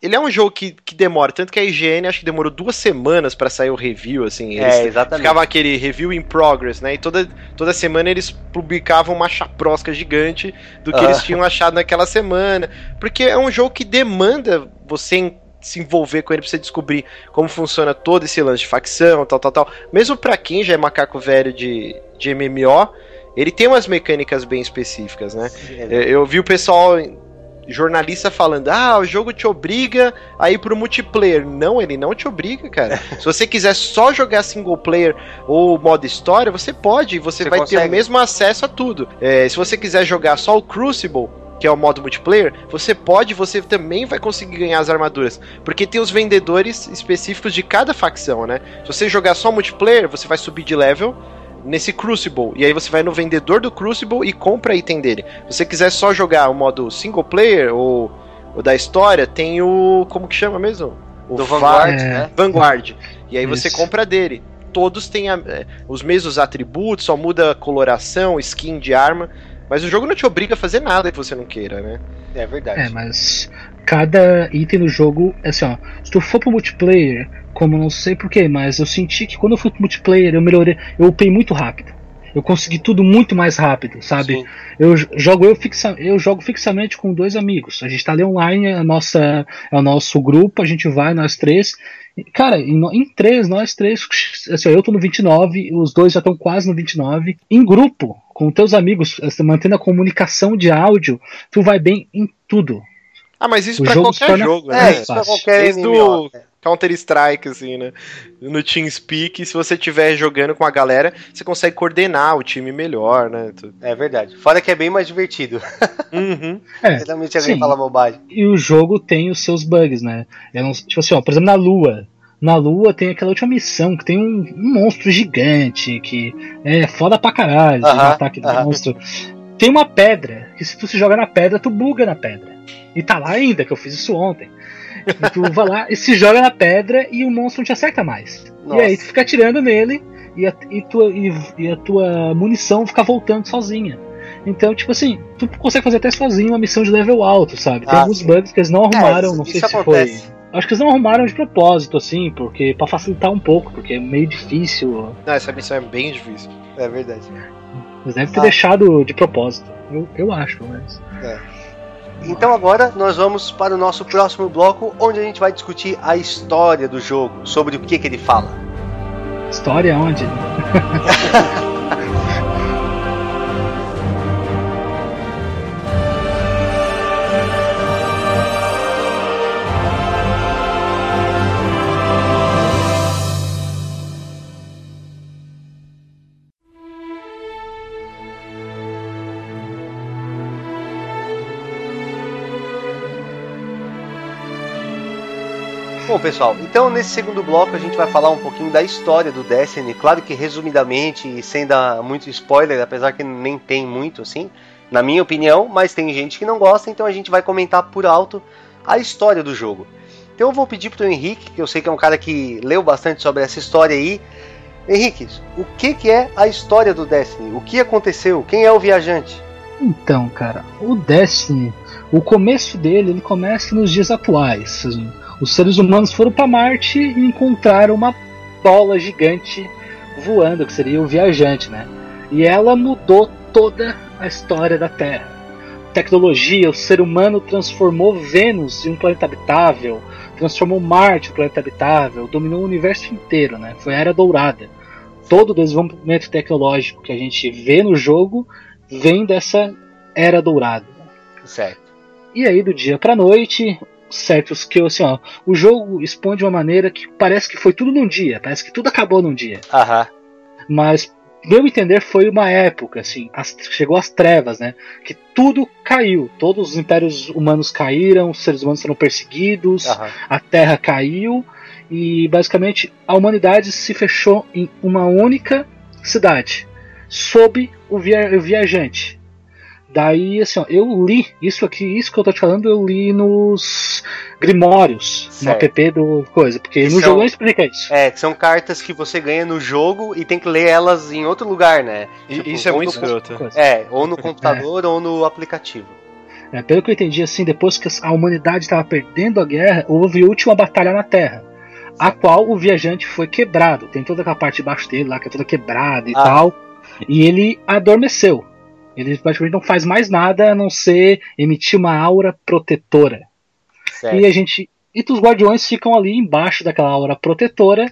ele é um jogo que, que demora, tanto que a I G N acho que demorou duas semanas pra sair o review, assim. Eles É, exatamente. Ficava aquele review in progress, né? E toda, toda semana eles publicavam uma chaprosca gigante do que Ah. eles tinham achado naquela semana. Porque é um jogo que demanda você em- se envolver com ele pra você descobrir como funciona todo esse lance de facção, tal, tal, tal. Mesmo pra quem já é macaco velho de, de M M O, ele tem umas mecânicas bem específicas, né? Eu, eu vi o pessoal, jornalista, falando: ah, o jogo te obriga a ir pro multiplayer. Não, ele não te obriga, cara. Se você quiser só jogar single player ou modo história, você pode, você, Você vai consegue. ter o mesmo acesso a tudo. É, se você quiser jogar só o Crucible, que é o modo multiplayer, você pode, você também vai conseguir ganhar as armaduras, porque tem os vendedores específicos de cada facção, né? Se você jogar só multiplayer, você vai subir de level nesse Crucible, e aí você vai no vendedor do Crucible e compra item dele. Se você quiser só jogar o modo single player ou o da história, tem o... como que chama mesmo? O Do Va- Vanguard, é. né? Vanguard. E aí você Isso. compra dele. Todos têm a- é, os mesmos atributos, só muda a coloração, skin de arma, mas o jogo não te obriga a fazer nada que você não queira, né? É verdade. É, mas cada item no jogo, é assim, ó, se tu for pro multiplayer, como não sei porquê, mas eu senti que quando eu fui pro multiplayer eu melhorei, eu upei muito rápido. Eu consegui tudo muito mais rápido, sabe? Sim. Eu j- jogo eu, fixa, eu jogo fixamente com dois amigos. A gente tá ali online, a nossa, é o nosso grupo, a gente vai, nós três. E, cara, em, no- em três, nós três, assim, ó, eu tô no vinte e nove, os dois já estão quase no vinte e nove. Em grupo, com teus amigos, assim, mantendo a comunicação de áudio, tu vai bem em tudo. Ah, mas isso O pra jogo se qualquer torna- jogo, É, né? isso pra fácil. qualquer Desde M M O. o Counter-Strike, assim, né? No TeamSpeak, se você estiver jogando com a galera, você consegue coordenar o time melhor, né? Tu- É verdade. Fora que é bem mais divertido. Uhum. É, Geralmente alguém sim. fala bobagem. E o jogo tem os seus bugs, né? Eu não- tipo assim, ó, por exemplo, na Lua. Na Lua tem aquela última missão que tem um, um monstro gigante que é foda pra caralho de Aham, matar aquele aham. monstro. Tem uma pedra, que se tu se joga na pedra, tu buga na pedra. E tá lá ainda, que eu fiz isso ontem. E tu vai lá e se joga na pedra e o monstro não te acerta mais. Nossa. E aí tu fica atirando nele e a, e tua, e, e a tua munição fica voltando sozinha. Então, tipo assim, tu consegue fazer até sozinho uma missão de level alto, sabe? Tem Ah, alguns sim. bugs que eles não arrumaram, isso- não sei isso se acontece. foi. Acho que eles não arrumaram de propósito, assim, porque pra facilitar um pouco, porque é meio difícil. Não, essa missão é bem difícil. É verdade. Eles devem ter Ah. deixado de propósito. Eu, eu acho, pelo menos. Então agora nós vamos para o nosso próximo bloco, onde a gente vai discutir a história do jogo, sobre o que, que ele fala. História onde? Bom, pessoal, então nesse segundo bloco a gente vai falar um pouquinho da história do Destiny, claro que resumidamente e sem dar muito spoiler, apesar que nem tem muito assim, na minha opinião, mas tem gente que não gosta, então a gente vai comentar por alto a história do jogo. Então eu vou pedir pro Henrique, que eu sei que é um cara que leu bastante sobre essa história aí. Henrique, o que, que é a história do Destiny? O que aconteceu? Quem é o viajante? Então, cara, o Destiny, o começo dele, ele começa nos dias atuais. Assim, os seres humanos foram para Marte e encontraram uma bola gigante voando, que seria o viajante, né? E ela mudou toda a história da Terra. Tecnologia, o ser humano transformou Vênus em um planeta habitável, transformou Marte em um planeta habitável, dominou o universo inteiro, né? Foi a Era Dourada. Todo o desenvolvimento tecnológico que a gente vê no jogo vem dessa Era Dourada. Certo. E aí, do dia pra noite, certos que, assim, ó, o jogo expõe de uma maneira que parece que foi tudo num dia, parece que tudo acabou num dia. Aham. Mas, meu entender, foi uma época, assim, as, chegou às trevas, né? Que tudo caiu, todos os impérios humanos caíram, os seres humanos foram perseguidos, Aham. a Terra caiu e, basicamente, a humanidade se fechou em uma única cidade, sob o, via- o viajante. Daí, assim, ó, eu li isso aqui, isso que eu tô te falando, eu li nos Grimórios, no Certo. app do coisa, porque Que no são- jogo não explica isso. É, que são cartas que você ganha no jogo e tem que ler elas em outro lugar, né? E Tipo, isso é ou muito no- escroto. Coisa. É, ou no computador ou no aplicativo. É, pelo que eu entendi, assim, depois que a humanidade estava perdendo a guerra, houve a última batalha na Terra, a qual o viajante foi quebrado. Tem toda aquela parte de baixo dele lá que é toda quebrada e ah. tal. E ele adormeceu. Ele praticamente não faz mais nada a não ser emitir uma aura protetora. Certo. E a gente. E os guardiões ficam ali embaixo daquela aura protetora,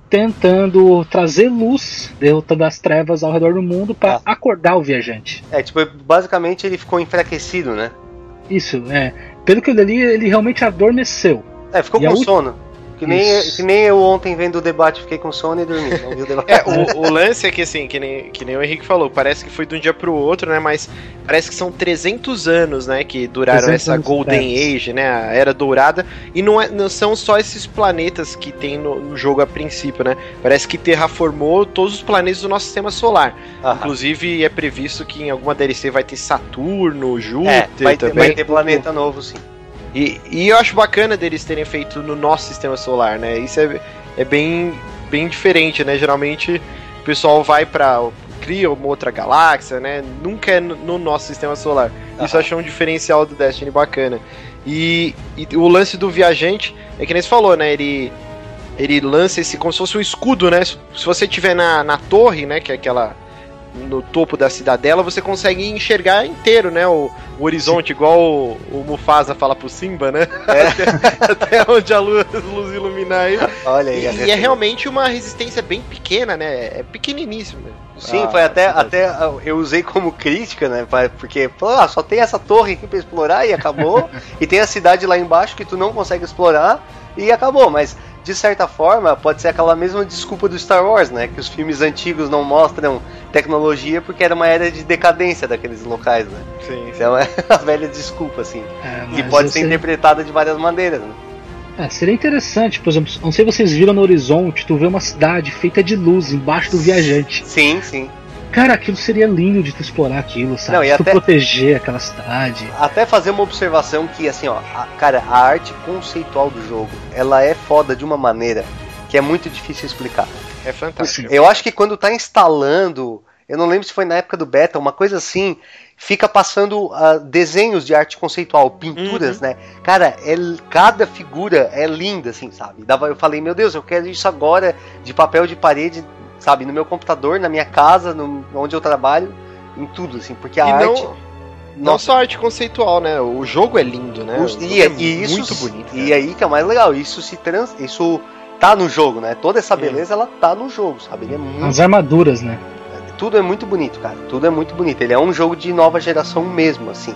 tentando trazer luz, derrotando as trevas ao redor do mundo para ah. acordar o viajante. É, tipo, basicamente ele ficou enfraquecido, né? Isso, é. Pelo que eu li, ele realmente adormeceu. É, ficou e com sono. Que nem, que nem eu ontem vendo o debate, fiquei com sono e dormi. Não vi o debate. É, o, o lance é que assim, que nem, que nem o Henrique falou, parece que foi de um dia pro outro, né? Mas parece que são trezentos anos, né? Que duraram essa Golden Age, né? A Era Dourada. E não, é, não são só esses planetas que tem no, no jogo a princípio, né? Parece que terraformou todos os planetas do nosso sistema solar. Aham. Inclusive é previsto que em alguma D L C vai ter Saturno, Júpiter é, vai ter, também. Vai ter planeta novo, sim. E, e eu acho bacana deles terem feito no nosso sistema solar, né? Isso é, é bem, bem diferente, né? Geralmente o pessoal vai pra... cria uma outra galáxia, né? Nunca é no, no nosso sistema solar. Uhum. Isso eu acho um diferencial do Destiny bacana. E, e o lance do viajante, é que nem você falou, né? Ele, ele lança esse como se fosse um escudo, né? Se, se você estiver na, na torre, né? Que é aquela... no topo da cidadela, você consegue enxergar inteiro, né, o, o horizonte, igual o, o Mufasa fala pro Simba, né? É. até, até onde a luz, luz iluminar aí. Olha aí. E, e é realmente uma resistência bem pequena, né? É pequeniníssimo. Sim, ah, foi até, até eu usei como crítica, né? Porque ah, só tem essa torre aqui pra explorar e acabou. E tem a cidade lá embaixo que tu não consegue explorar e acabou, mas de certa forma, pode ser aquela mesma desculpa do Star Wars, né? Que os filmes antigos não mostram tecnologia porque era uma era de decadência daqueles locais, né? Sim. Então é a velha desculpa, assim. É, e pode ser interpretada de várias maneiras, né? É, seria interessante, por exemplo, não sei se vocês viram no horizonte, tu vê uma cidade feita de luz embaixo do viajante. Sim, sim. Cara, aquilo seria lindo de tu explorar aquilo, sabe? Não, e tu até, proteger aquela cidade. Até fazer uma observação que, assim, ó, a, cara, a arte conceitual do jogo, ela é foda de uma maneira que é muito difícil explicar. É fantástico. Eu acho que quando tá instalando, eu não lembro se foi na época do beta, uma coisa assim, fica passando uh, desenhos de arte conceitual, pinturas, uhum. né? Cara, é, cada figura é linda, assim, sabe? Eu falei, meu Deus, eu quero isso agora de papel de parede, sabe, no meu computador, na minha casa, no, onde eu trabalho, em tudo, assim, porque a e arte... Não, não só a arte conceitual, né? O jogo é lindo, né? O, e, é e isso, muito bonito. E aí que é o mais legal, isso se trans, isso tá no jogo, né? Toda essa beleza, ela tá no jogo, sabe? Ele é muito... As armaduras, né? Tudo é muito bonito, cara. Tudo é muito bonito. Ele é um jogo de nova geração mesmo, assim.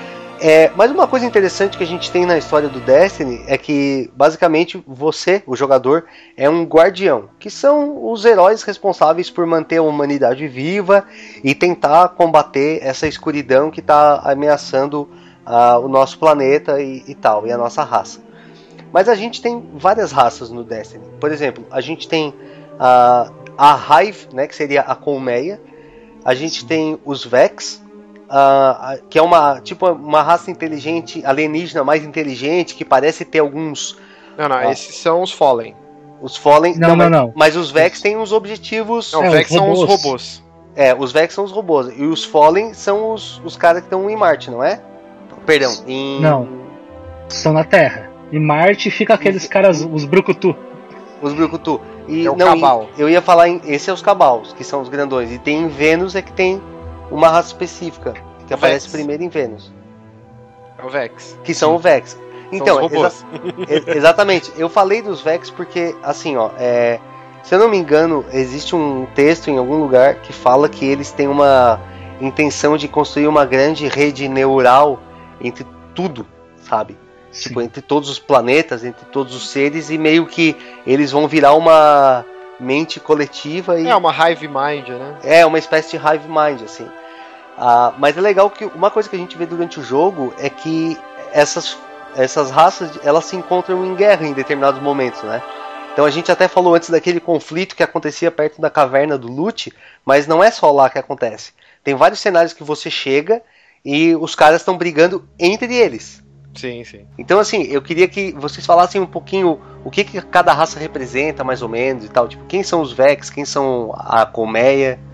É, mas uma coisa interessante que a gente tem na história do Destiny é que, basicamente, você, o jogador, é um guardião, que são os heróis responsáveis por manter a humanidade viva e tentar combater essa escuridão que está ameaçando uh, o nosso planeta e, e tal, e a nossa raça. Mas a gente tem várias raças no Destiny. Por exemplo, a gente tem uh, a Hive, né, que seria a colmeia. A gente tem os Vex, Uh, que é uma tipo uma raça inteligente, alienígena mais inteligente, que parece ter alguns... Não, não, uh, esses são os Fallen. Os Fallen... Não, não, mas, não. Mas os Vex têm uns objetivos... Não, é, os Vex os são os robôs. É, os Vex são os robôs. E os Fallen são os, os caras que estão em Marte, não é? Perdão, em... Não, são na Terra. Em Marte fica aqueles caras, os Brucutu. Os Brucutu. E, é o não, Cabal. Eu ia falar em... Esse é os Cabals, que são os grandões. E tem em Vênus é que tem uma raça específica, que o aparece Vex. Primeiro em Vênus. É o Vex. Que são Sim. o Vex. Então, são os robôs. Exa exatamente. Eu falei dos Vex porque, assim, ó, é, se eu não me engano, existe um texto em algum lugar que fala que eles têm uma intenção de construir uma grande rede neural entre tudo, sabe? Sim. Tipo, entre todos os planetas, entre todos os seres, e meio que eles vão virar uma mente coletiva. E... É uma hive mind, né? É, uma espécie de hive mind, assim. Ah, mas é legal que uma coisa que a gente vê durante o jogo é que essas, essas raças, elas se encontram em guerra em determinados momentos, né? Então a gente até falou antes daquele conflito que acontecia perto da caverna do Lute, mas não é só lá que acontece. Tem vários cenários que você chega e os caras estão brigando entre eles. Sim, sim. Então, assim, eu queria que vocês falassem um pouquinho o que, que cada raça representa, mais ou menos, e tal. Tipo, quem são os Vex, quem são a colmeia.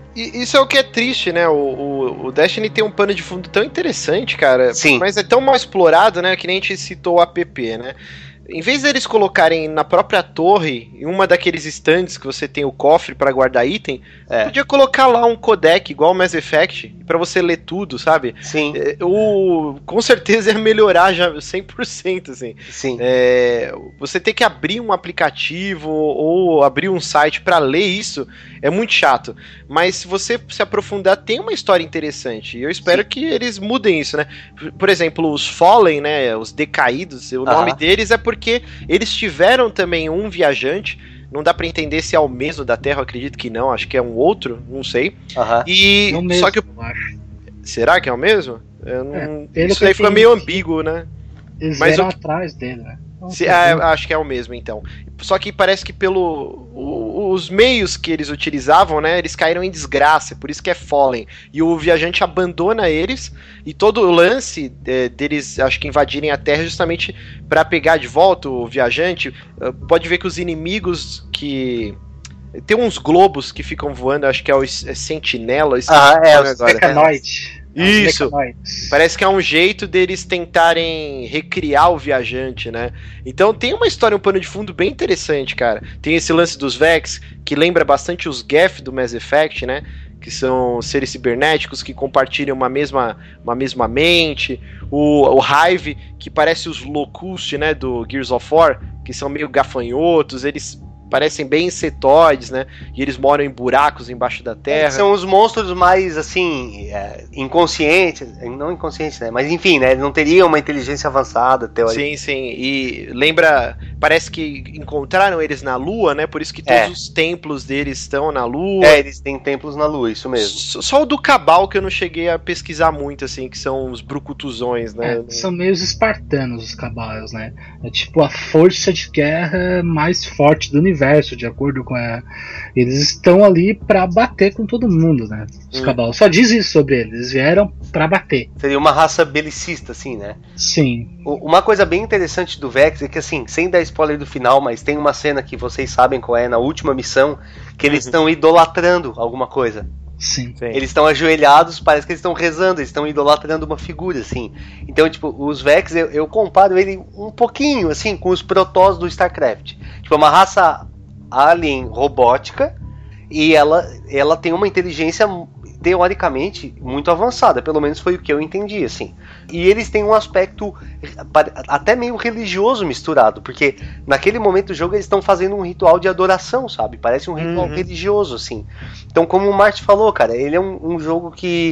E isso é o que é triste, né? O, o, o Destiny tem um pano de fundo tão interessante, cara. Sim. Mas é tão mal explorado, né? Que nem a gente citou o app, né? Em vez deles colocarem na própria torre, em uma daqueles stands que você tem o cofre pra guardar item, É. podia colocar lá um codec igual o Mass Effect, pra você ler tudo, sabe? Sim, É, o, com certeza ia melhorar já cem por cento, assim. sim. É, você ter que abrir um aplicativo ou abrir um site pra ler isso é muito chato. Mas se você se aprofundar, tem uma história interessante. E eu espero Sim. que eles mudem isso, né? Por exemplo, os Fallen, né? Os Decaídos, o Aham. nome deles é porque eles tiveram também um viajante. Não dá pra entender se é o mesmo da Terra, eu acredito que não. Acho que é um outro, não sei. Aham. E É o mesmo, só que eu acho. será que é o mesmo? Eu não- É, pelo isso que aí eu fica meio entendi. ambíguo, né? Eles Mas vieram o que- atrás dele, né? Não Se- sei, ah, né? acho que é o mesmo, então. Só que parece que pelo o- os meios que eles utilizavam, né, eles caíram em desgraça, por isso que é Fallen. E o viajante abandona eles, e todo o lance é, deles, acho que invadirem a Terra justamente pra pegar de volta o viajante. Uh, Pode ver que os inimigos que... Tem uns globos que ficam voando, acho que é o é Sentinela, esqueci Ah, é, o nome os agora. Mecanoid. É os Isso. Mecanoids. Parece que é um jeito deles tentarem recriar o viajante, né? Então tem uma história, um pano de fundo bem interessante, cara. Tem esse lance dos Vex, que lembra bastante os Geth do Mass Effect, né? Que são seres cibernéticos que compartilham uma mesma, uma mesma mente. O, o Hive, que parece os Locust, né? Do Gears of War, que são meio gafanhotos, eles parecem bem insetoides, né? E eles moram em buracos embaixo da terra. São os monstros mais, assim, é, inconscientes, não inconscientes, né? Mas enfim, né? Eles não teriam uma inteligência avançada, teoricamente. Sim, sim. E lembra, parece que encontraram eles na Lua, né? Por isso que todos É. os templos deles estão na Lua. É, eles têm templos na Lua, isso mesmo. S- Só o do Cabal que eu não cheguei a pesquisar muito, assim, que são os brucutuzões, né? É, são meio espartanos os Cabals, né? É tipo a força de guerra mais forte do universo, de acordo com a... Eles estão ali pra bater com todo mundo, né? Os Hum. Cabal. Só diz isso sobre eles. Eles vieram pra bater. Seria uma raça belicista, assim, né? Sim. O- Uma coisa bem interessante do Vex é que, assim, sem dar spoiler do final, mas tem uma cena que vocês sabem qual é, na última missão, que eles Uhum. estão idolatrando alguma coisa. Sim. Sim. Eles estão ajoelhados, parece que eles estão rezando, eles estão idolatrando uma figura, assim. Então, tipo, os Vex, eu, eu comparo ele um pouquinho, assim, com os Protoss do StarCraft. Tipo, é uma raça alien robótica e ela, ela tem uma inteligência, teoricamente, muito avançada. Pelo menos foi o que eu entendi, assim. E eles têm um aspecto até meio religioso misturado, porque naquele momento do jogo eles estão fazendo um ritual de adoração, sabe? Parece um ritual Uhum. religioso, assim. Então, como o Marty falou, cara, ele é um, um jogo que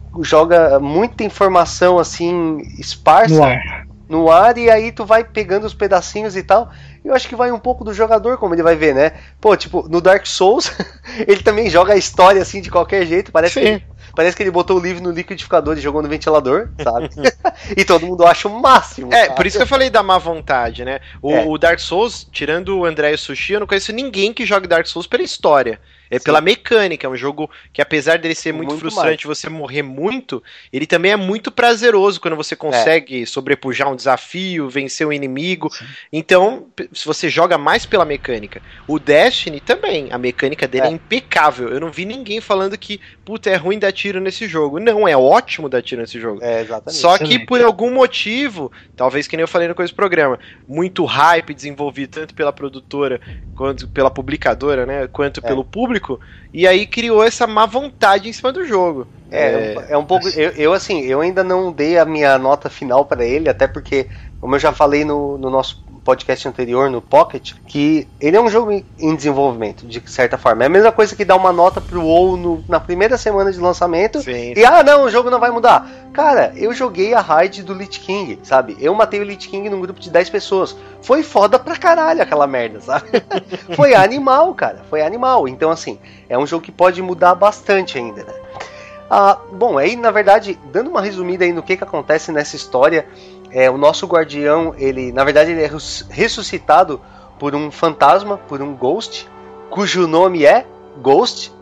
joga muita informação, assim, esparsa No ar. no ar, e aí tu vai pegando os pedacinhos e tal. Eu acho que vai um pouco do jogador, como ele vai ver, né? Pô, tipo, no Dark Souls, ele também joga a história assim de qualquer jeito. Parece Sim. que, parece que ele botou o livro no liquidificador e jogou no ventilador, sabe? E todo mundo acha o máximo. É, sabe? por isso que eu falei da má vontade, né? O, É. o Dark Souls, tirando o André Sushi, eu não conheço ninguém que jogue Dark Souls pela história. É Sim. pela mecânica, é um jogo que apesar dele ser muito, Muito frustrante você morrer muito, ele também é muito prazeroso quando você consegue sobrepujar um desafio, vencer um inimigo. Sim. Então, p- se você joga mais pela mecânica. O Destiny também, a mecânica dele é, É. impecável. Eu não vi ninguém falando que, puta, é ruim dar tiro nesse jogo. Não, é ótimo dar tiro nesse jogo. É, exatamente. Só que Excelente. por algum motivo, talvez que nem eu falei no coisa do programa, muito hype desenvolvido tanto pela produtora quanto pela publicadora, né, quanto É. pelo público, e aí criou essa má vontade em cima do jogo. É, é um pouco. Eu, eu, assim, eu ainda não dei a minha nota final pra ele, até porque, como eu já falei no, no nosso podcast anterior, no Pocket, que ele é um jogo em- em desenvolvimento, de certa forma. É a mesma coisa que dar uma nota pro WoW no- na primeira semana de lançamento. Sim. E, ah, não, o jogo não vai mudar. Cara, eu joguei a raid do Lich King, sabe? Eu matei o Lich King num grupo de dez pessoas. Foi foda pra caralho aquela merda, sabe? Foi animal, cara. Foi animal. Então, assim, é um jogo que pode mudar bastante ainda, né? Ah, bom, aí, na verdade, dando uma resumida aí no que que acontece nessa história, é, o nosso guardião, ele, na verdade, ele é res- ressuscitado por um fantasma, por um ghost, cujo nome é Ghost.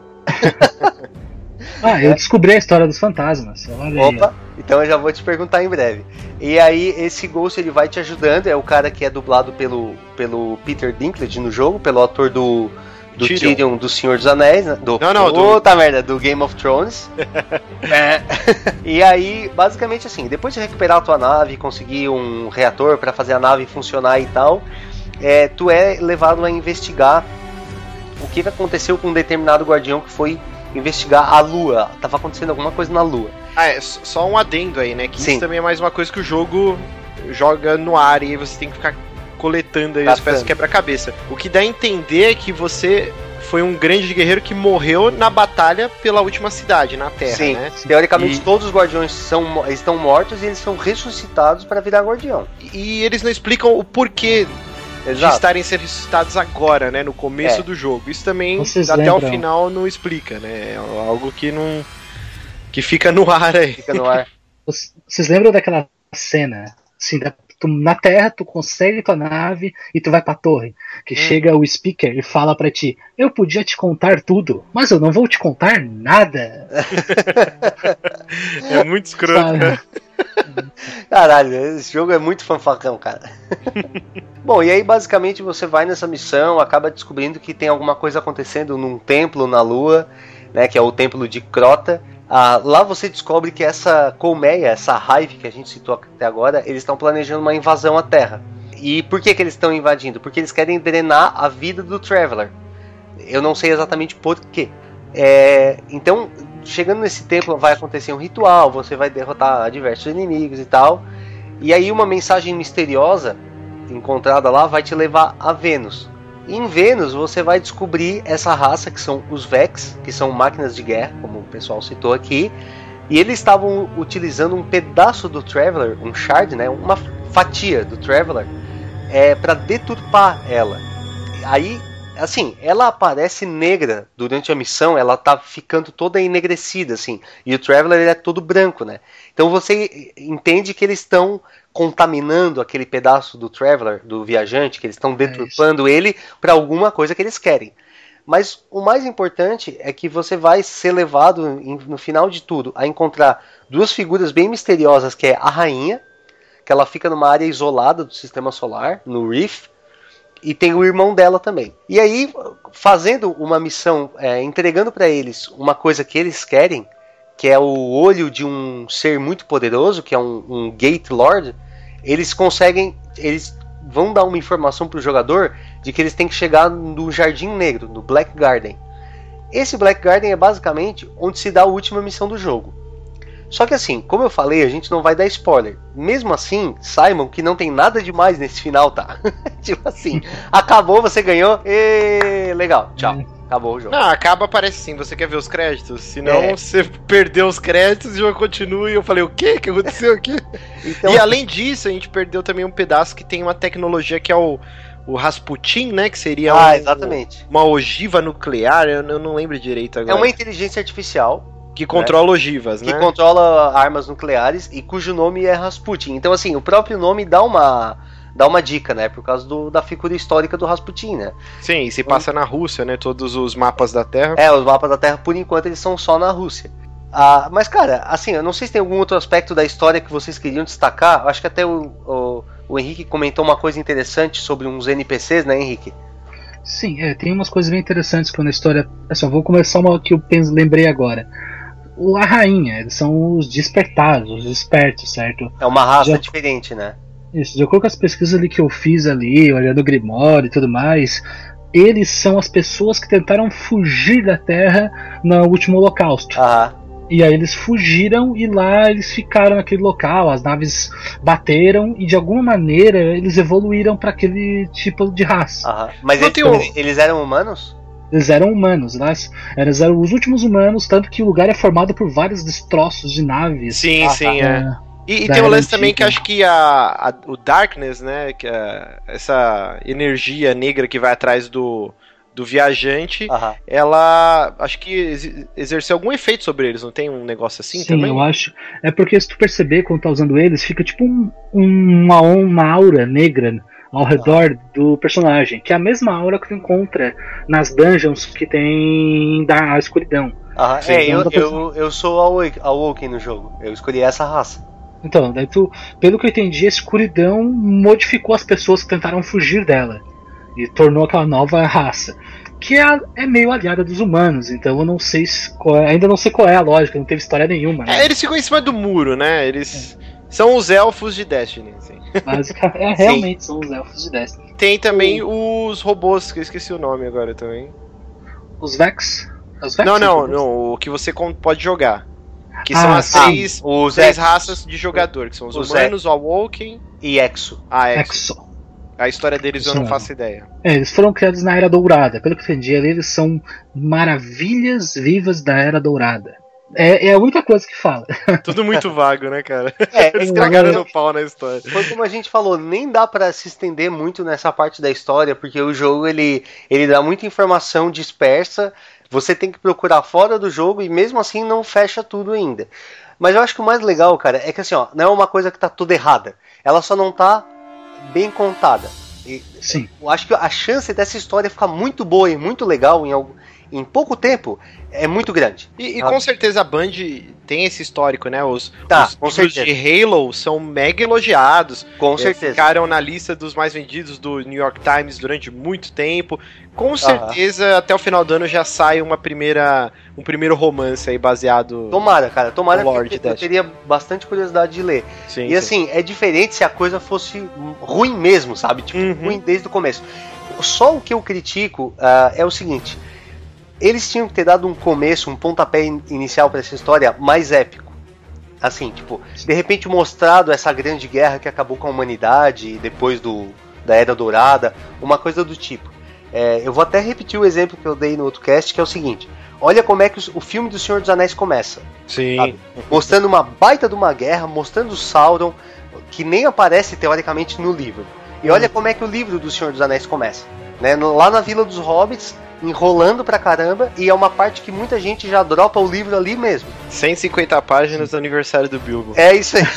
Ah, eu descobri a história dos fantasmas. Olha aí, ó. Opa, então eu já vou te perguntar em breve. E aí esse Ghost ele vai te ajudando, é o cara que é dublado pelo, pelo Peter Dinklage no jogo, pelo ator do do Tyrion. Tyrion do Senhor dos Anéis, né? Do, Não, não, do- Puta merda, do Game of Thrones. É. E aí, basicamente assim, depois de recuperar a tua nave, conseguir um reator pra fazer a nave funcionar e tal, é, tu é levado a investigar o que aconteceu com um determinado guardião que foi investigar a Lua. Tava acontecendo alguma coisa na Lua. Ah, é s- só um adendo aí, né? Que Sim. isso também é mais uma coisa que o jogo joga no ar e aí você tem que ficar coletando aí as Catando. peças quebra-cabeça. O que dá a entender é que você foi um grande guerreiro que morreu na batalha pela última cidade, na Terra, Sim, né? teoricamente E- todos os guardiões são, mo- estão mortos e eles são ressuscitados para virar guardião. E eles não explicam o porquê de Exato. estarem sendo ressuscitados agora, né? No começo É. do jogo. Isso também, Vocês até o lembram? final, não explica, né? É algo que não... que fica no ar aí. Fica no ar. Vocês vocês lembram daquela cena? Assim, da- tu- na Terra, tu consegue tua nave e tu vai pra torre. Que chega o speaker e fala pra ti: eu podia te contar tudo, mas eu não vou te contar nada. É muito escroto, Sabe? né? Caralho, esse jogo é muito fanfacão, cara. Bom, e aí basicamente você vai nessa missão, acaba descobrindo que tem alguma coisa acontecendo num templo na Lua, né, que é o templo de Crota. Ah, lá você descobre que essa colmeia, essa Hive que a gente citou até agora, eles estão planejando uma invasão à Terra. E por que que eles estão invadindo? Porque eles querem drenar a vida do Traveler. Eu não sei exatamente por quê. É, então, chegando nesse templo vai acontecer um ritual, você vai derrotar diversos inimigos e tal. E aí uma mensagem misteriosa encontrada lá vai te levar a Vênus. E em Vênus você vai descobrir essa raça que são os Vex, que são máquinas de guerra, como o pessoal citou aqui. E eles estavam utilizando um pedaço do Traveler, um shard, né, uma fatia do Traveler, é, para deturpar ela. Aí, assim, ela aparece negra durante a missão, ela tá ficando toda enegrecida, assim. E o Traveler ele é todo branco, né? Então você entende que eles estão contaminando aquele pedaço do Traveler, do viajante, que eles estão deturpando ele para alguma coisa que eles querem. Mas o mais importante é que você vai ser levado, no final de tudo, a encontrar duas figuras bem misteriosas, que é a rainha, que ela fica numa área isolada do sistema solar, no Reef, e tem o irmão dela também. E aí, fazendo uma missão, é, entregando para eles uma coisa que eles querem, que é o olho de um ser muito poderoso, que é um, um Gate Lord, eles conseguem, eles vão dar uma informação para o jogador de que eles têm que chegar no Jardim Negro, no Black Garden. Esse Black Garden é basicamente onde se dá a última missão do jogo. Só que assim, como eu falei, a gente não vai dar spoiler. Mesmo assim, saibam que não tem nada demais nesse final, tá? Tipo assim, acabou, você ganhou, e legal, tchau. Acabou o jogo. Não, acaba, parece sim. Você quer ver os créditos? Senão É. você perdeu os créditos e o jogo continua. E eu falei, o quê? O que aconteceu aqui? Então, E além disso, a gente perdeu também um pedaço que tem uma tecnologia que é o, o Rasputin, né? Que seria ah, um- exatamente. uma ogiva nuclear. Eu, eu não lembro direito agora. É uma inteligência artificial Que controla ogivas, que né? controla armas nucleares e cujo nome é Rasputin. Então, assim, o próprio nome dá uma, dá uma dica, né? Por causa do, da figura histórica do Rasputin, né? Sim, e se passa na Rússia, né? Todos os mapas da Terra. É, os mapas da Terra, por enquanto, eles são só na Rússia. Ah, mas, cara, assim, eu não sei se tem algum outro aspecto da história que vocês queriam destacar. Eu acho que até o, o, o Henrique comentou uma coisa interessante sobre uns N P Cs, né, Henrique? Sim, é, tem umas coisas bem interessantes quando a história. Assim, eu vou começar uma que eu penso, lembrei agora. O, a rainha, eles são os despertados, os espertos, certo? É uma raça Já- diferente, né? Isso, de acordo com as pesquisas ali que eu fiz ali, olhando o Grimório e tudo mais, eles são as pessoas que tentaram fugir da Terra no último holocausto. Ah, E aí eles fugiram e lá eles ficaram naquele local, as naves bateram e de alguma maneira eles evoluíram para aquele tipo de raça. ah. Mas Não eles, tem um- eles- eles eram humanos? Eles eram humanos, né? eles eram os últimos humanos, tanto que o lugar é formado por vários destroços de naves. Sim, Ah, sim, tá. é. E, e Da tem um era lance também que antiga. acho que a, a- o Darkness, né? Que é essa energia negra que vai atrás do, do viajante, Aham. ela acho que ex- exerceu algum efeito sobre eles, não tem um negócio assim Sim, também? eu acho. É porque se tu perceber quando tá usando eles, fica tipo um- uma, uma aura negra ao redor do personagem, que é a mesma aura que tu encontra nas dungeons que tem da escuridão. Aham. Sim, É, então eu, dá pra- eu, eu sou Awoken Awoken no jogo. Eu escolhi essa raça. Então, daí tu, pelo que eu entendi, a escuridão modificou as pessoas que tentaram fugir dela e tornou aquela nova raça. que é, é meio aliada dos humanos, então eu não sei se, qual é, ainda não sei qual é a lógica, não teve história nenhuma. Né? É, eles ficam em cima do muro, né? Eles é. são os elfos de Destiny, assim. Mas é, realmente são os elfos de Destiny. Tem também o... os robôs, que eu esqueci o nome agora também. Os Vex? Os Vex não, não, não, o que você pode jogar. Que são ah, as três, ah, os três Exo. raças de jogador, que são os, os humanos, o Awoken e Exo. Ah, Exo. Exo. A história deles Isso eu não, não faço ideia. É, eles foram criados na Era Dourada. Pelo que eu entendi, eles são maravilhas vivas da Era Dourada. É, é a única coisa que fala. Tudo muito vago, né, cara? É, eles cagaram no pau na história. Foi como a gente falou, nem dá pra se estender muito nessa parte da história, porque o jogo ele, ele dá muita informação dispersa. Você tem que procurar fora do jogo e mesmo assim não fecha tudo ainda. Mas eu acho que o mais legal, cara, é que assim, ó, não é uma coisa que tá toda errada. Ela só não tá bem contada. E Sim. Eu acho que a chance dessa história ficar muito boa e muito legal em, algo, em pouco tempo é muito grande. E, e com certeza a Band tem esse histórico, né? Os, tá, os títulos de Halo são mega elogiados. Com é, certeza. Ficaram na lista dos mais vendidos do New York Times durante muito tempo. Com certeza, uh-huh. até o final do ano já sai uma primeira, um primeiro romance aí baseado... Tomara, cara. Tomara, Lord que eu teria bastante curiosidade de ler. Sim, e sim. assim, é diferente se a coisa fosse ruim mesmo, sabe? Tipo, uhum. ruim desde o começo. Só o que eu critico uh, é o seguinte... Eles tinham que ter dado um começo, um pontapé inicial para essa história mais épico. Assim, tipo, de repente mostrado essa grande guerra que acabou com a humanidade depois do, da Era Dourada, uma coisa do tipo. É, eu vou até repetir o exemplo que eu dei no outro cast, que é o seguinte. Olha como é que o filme do Senhor dos Anéis começa. Sim. Sabe? Mostrando uma baita de uma guerra, mostrando o Sauron, que nem aparece teoricamente no livro. E olha como é que o livro do Senhor dos Anéis começa. Né? Lá na Vila dos Hobbits, enrolando pra caramba, e é uma parte que muita gente já dropa o livro ali mesmo. cento e cinquenta páginas do aniversário do Bilbo. É isso aí.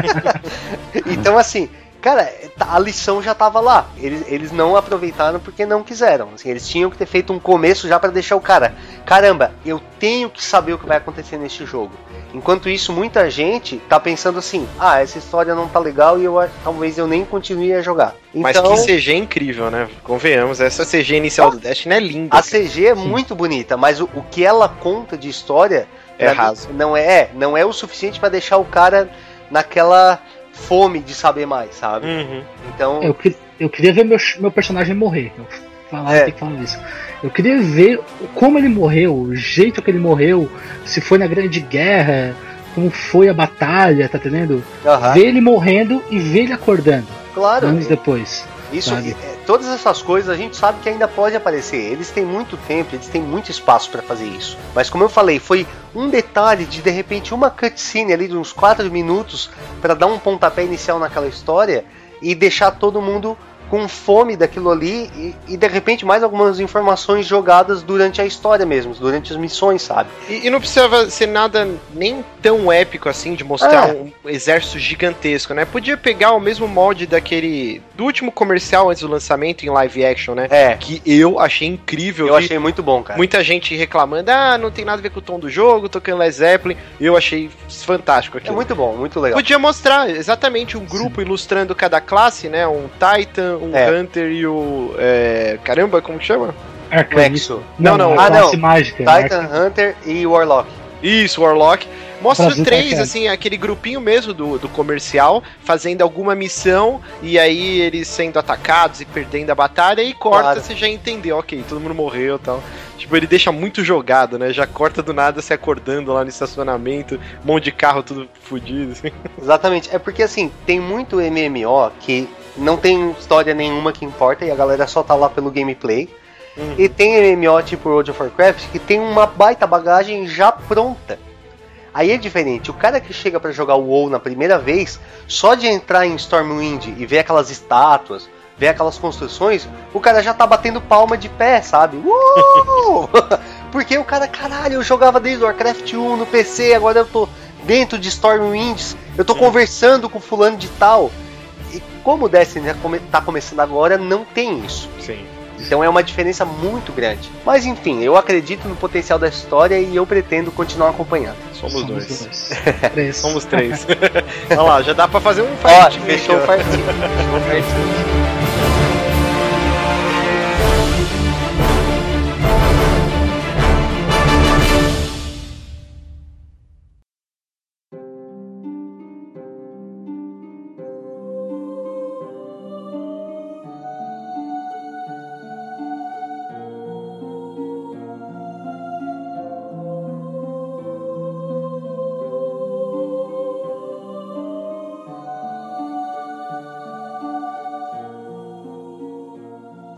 Então assim, cara, a lição já tava lá. Eles, eles não aproveitaram porque não quiseram. Assim, eles tinham que ter feito um começo já pra deixar o cara, caramba, eu tenho que saber o que vai acontecer neste jogo. Enquanto isso, muita gente tá pensando assim, ah, essa história não tá legal e eu, talvez eu nem continue a jogar. Então, mas que C G incrível, né? Convenhamos, essa C G inicial do Destiny é linda. A C G é muito bonita, mas o, o que ela conta de história é raso. Não é, não é o suficiente pra deixar o cara naquela fome de saber mais, sabe? Uhum. Então, eu, eu queria ver meu, meu personagem morrer. Eu falar, é. tem que falar isso. Eu queria ver como ele morreu, o jeito que ele morreu, se foi na Grande Guerra, como foi a batalha, tá entendendo? Uhum. Ver ele morrendo e ver ele acordando. Claro. Anos depois. Isso, sabe? é, todas essas coisas a gente sabe que ainda pode aparecer. Eles têm muito tempo, eles têm muito espaço pra fazer isso. Mas como eu falei, foi um detalhe de de repente uma cutscene ali de uns quatro minutos pra dar um pontapé inicial naquela história e deixar todo mundo com fome daquilo ali e, e de repente mais algumas informações jogadas durante a história mesmo, durante as missões, sabe? E, e não precisava ser nada nem tão épico assim, de mostrar é. um exército gigantesco, né? Podia pegar o mesmo molde daquele, do último comercial antes do lançamento em live action, né? É. Que eu achei incrível. Eu achei muito bom, cara. Muita gente reclamando, ah, não tem nada a ver com o tom do jogo, tocando Led Zeppelin. Eu achei fantástico aquilo. É muito bom, muito legal. Podia mostrar exatamente um grupo Sim. ilustrando cada classe, né? Um Titan, um é. Hunter e o... É, caramba, como que chama? Arcanixo. Não, não. Ah, não. Mágica, Titan, Arcan... Hunter e Warlock. Isso, Warlock. Mostra Brasil três, tá assim, aquele grupinho mesmo do, do comercial, fazendo alguma missão, e aí eles sendo atacados e perdendo a batalha, e corta, claro. Você já entendeu, ok, todo mundo morreu e tal. Tipo, ele deixa muito jogado, né? Já corta do nada se acordando lá no estacionamento, um monte de carro tudo fodido, assim. Exatamente, é porque assim, tem muito M M O que não tem história nenhuma que importa, e a galera só tá lá pelo gameplay. Uhum. E tem M M O tipo World of Warcraft que tem uma baita bagagem já pronta. Aí é diferente, o cara que chega pra jogar o WoW na primeira vez, só de entrar em Stormwind e ver aquelas estátuas, ver aquelas construções, o cara já tá batendo palma de pé, sabe? Uou! Porque o cara, caralho, eu jogava desde Warcraft um no P C, agora eu tô dentro de Stormwinds, eu tô conversando com fulano de tal. E como o Destiny tá começando agora, não tem isso. Sim. Então é uma diferença muito grande. Mas enfim, eu acredito no potencial da história e eu pretendo continuar acompanhando. Somos, Somos dois. dois. Três. Somos três. Olha lá, já dá pra fazer um fight. Ó, fechou o fight. Fechou o fight.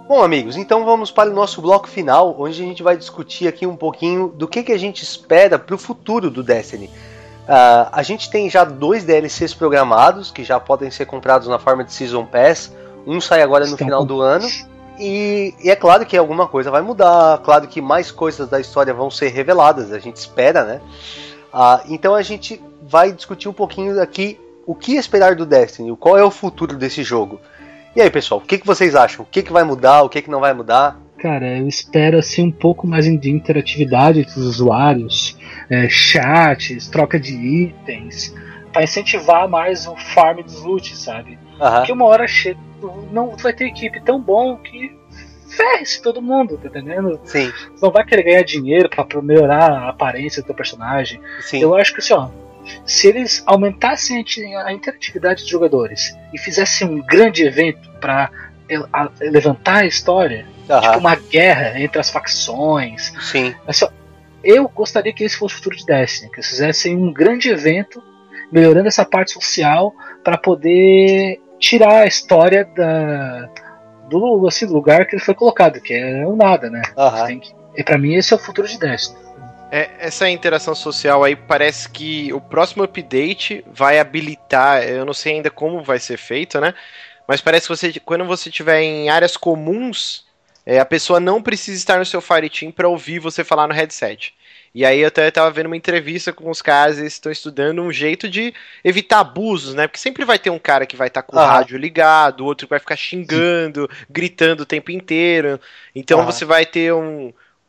Bom, amigos, então vamos para o nosso bloco final, onde a gente vai discutir aqui um pouquinho do que, que a gente espera para o futuro do Destiny. Uh, a gente tem já dois D L Cs programados, que já podem ser comprados na forma de Season Pass. Um sai agora no Estão final com... do ano. E, e é claro que alguma coisa vai mudar, claro que mais coisas da história vão ser reveladas, a gente espera, né? Uh, então a gente vai discutir um pouquinho aqui o que esperar do Destiny, qual é o futuro desse jogo. E aí, pessoal, o que, que vocês acham? O que, que vai mudar, o que, que não vai mudar? Cara, eu espero assim um pouco mais de interatividade entre os usuários, é, chats, troca de itens, para incentivar mais o farm dos loot, sabe? Uhum. Porque uma hora chega, não vai ter equipe tão bom que ferre-se todo mundo, tá entendendo? Sim. Você não vai querer ganhar dinheiro para melhorar a aparência do teu personagem. Sim. Eu acho que assim, ó, se eles aumentassem a interatividade dos jogadores e fizessem um grande evento para levantar a história, uhum. tipo uma guerra entre as facções. Sim. Assim, eu gostaria que esse fosse o futuro de Destiny, que eles fizessem um grande evento melhorando essa parte social para poder tirar a história da, do, assim, do lugar que ele foi colocado, que é o nada, né? Uhum. Tem que, e para mim esse é o futuro de Destiny. É, essa interação social aí parece que o próximo update vai habilitar, eu não sei ainda como vai ser feito, né? Mas parece que você, quando você estiver em áreas comuns, é, a pessoa não precisa estar no seu Fireteam para ouvir você falar no headset. E aí eu até estava vendo uma entrevista com os caras, eles estão estudando um jeito de evitar abusos, né? Porque sempre vai ter um cara que vai estar tá com o ah. rádio ligado, outro que vai ficar xingando, gritando o tempo inteiro. Então ah. você vai ter um...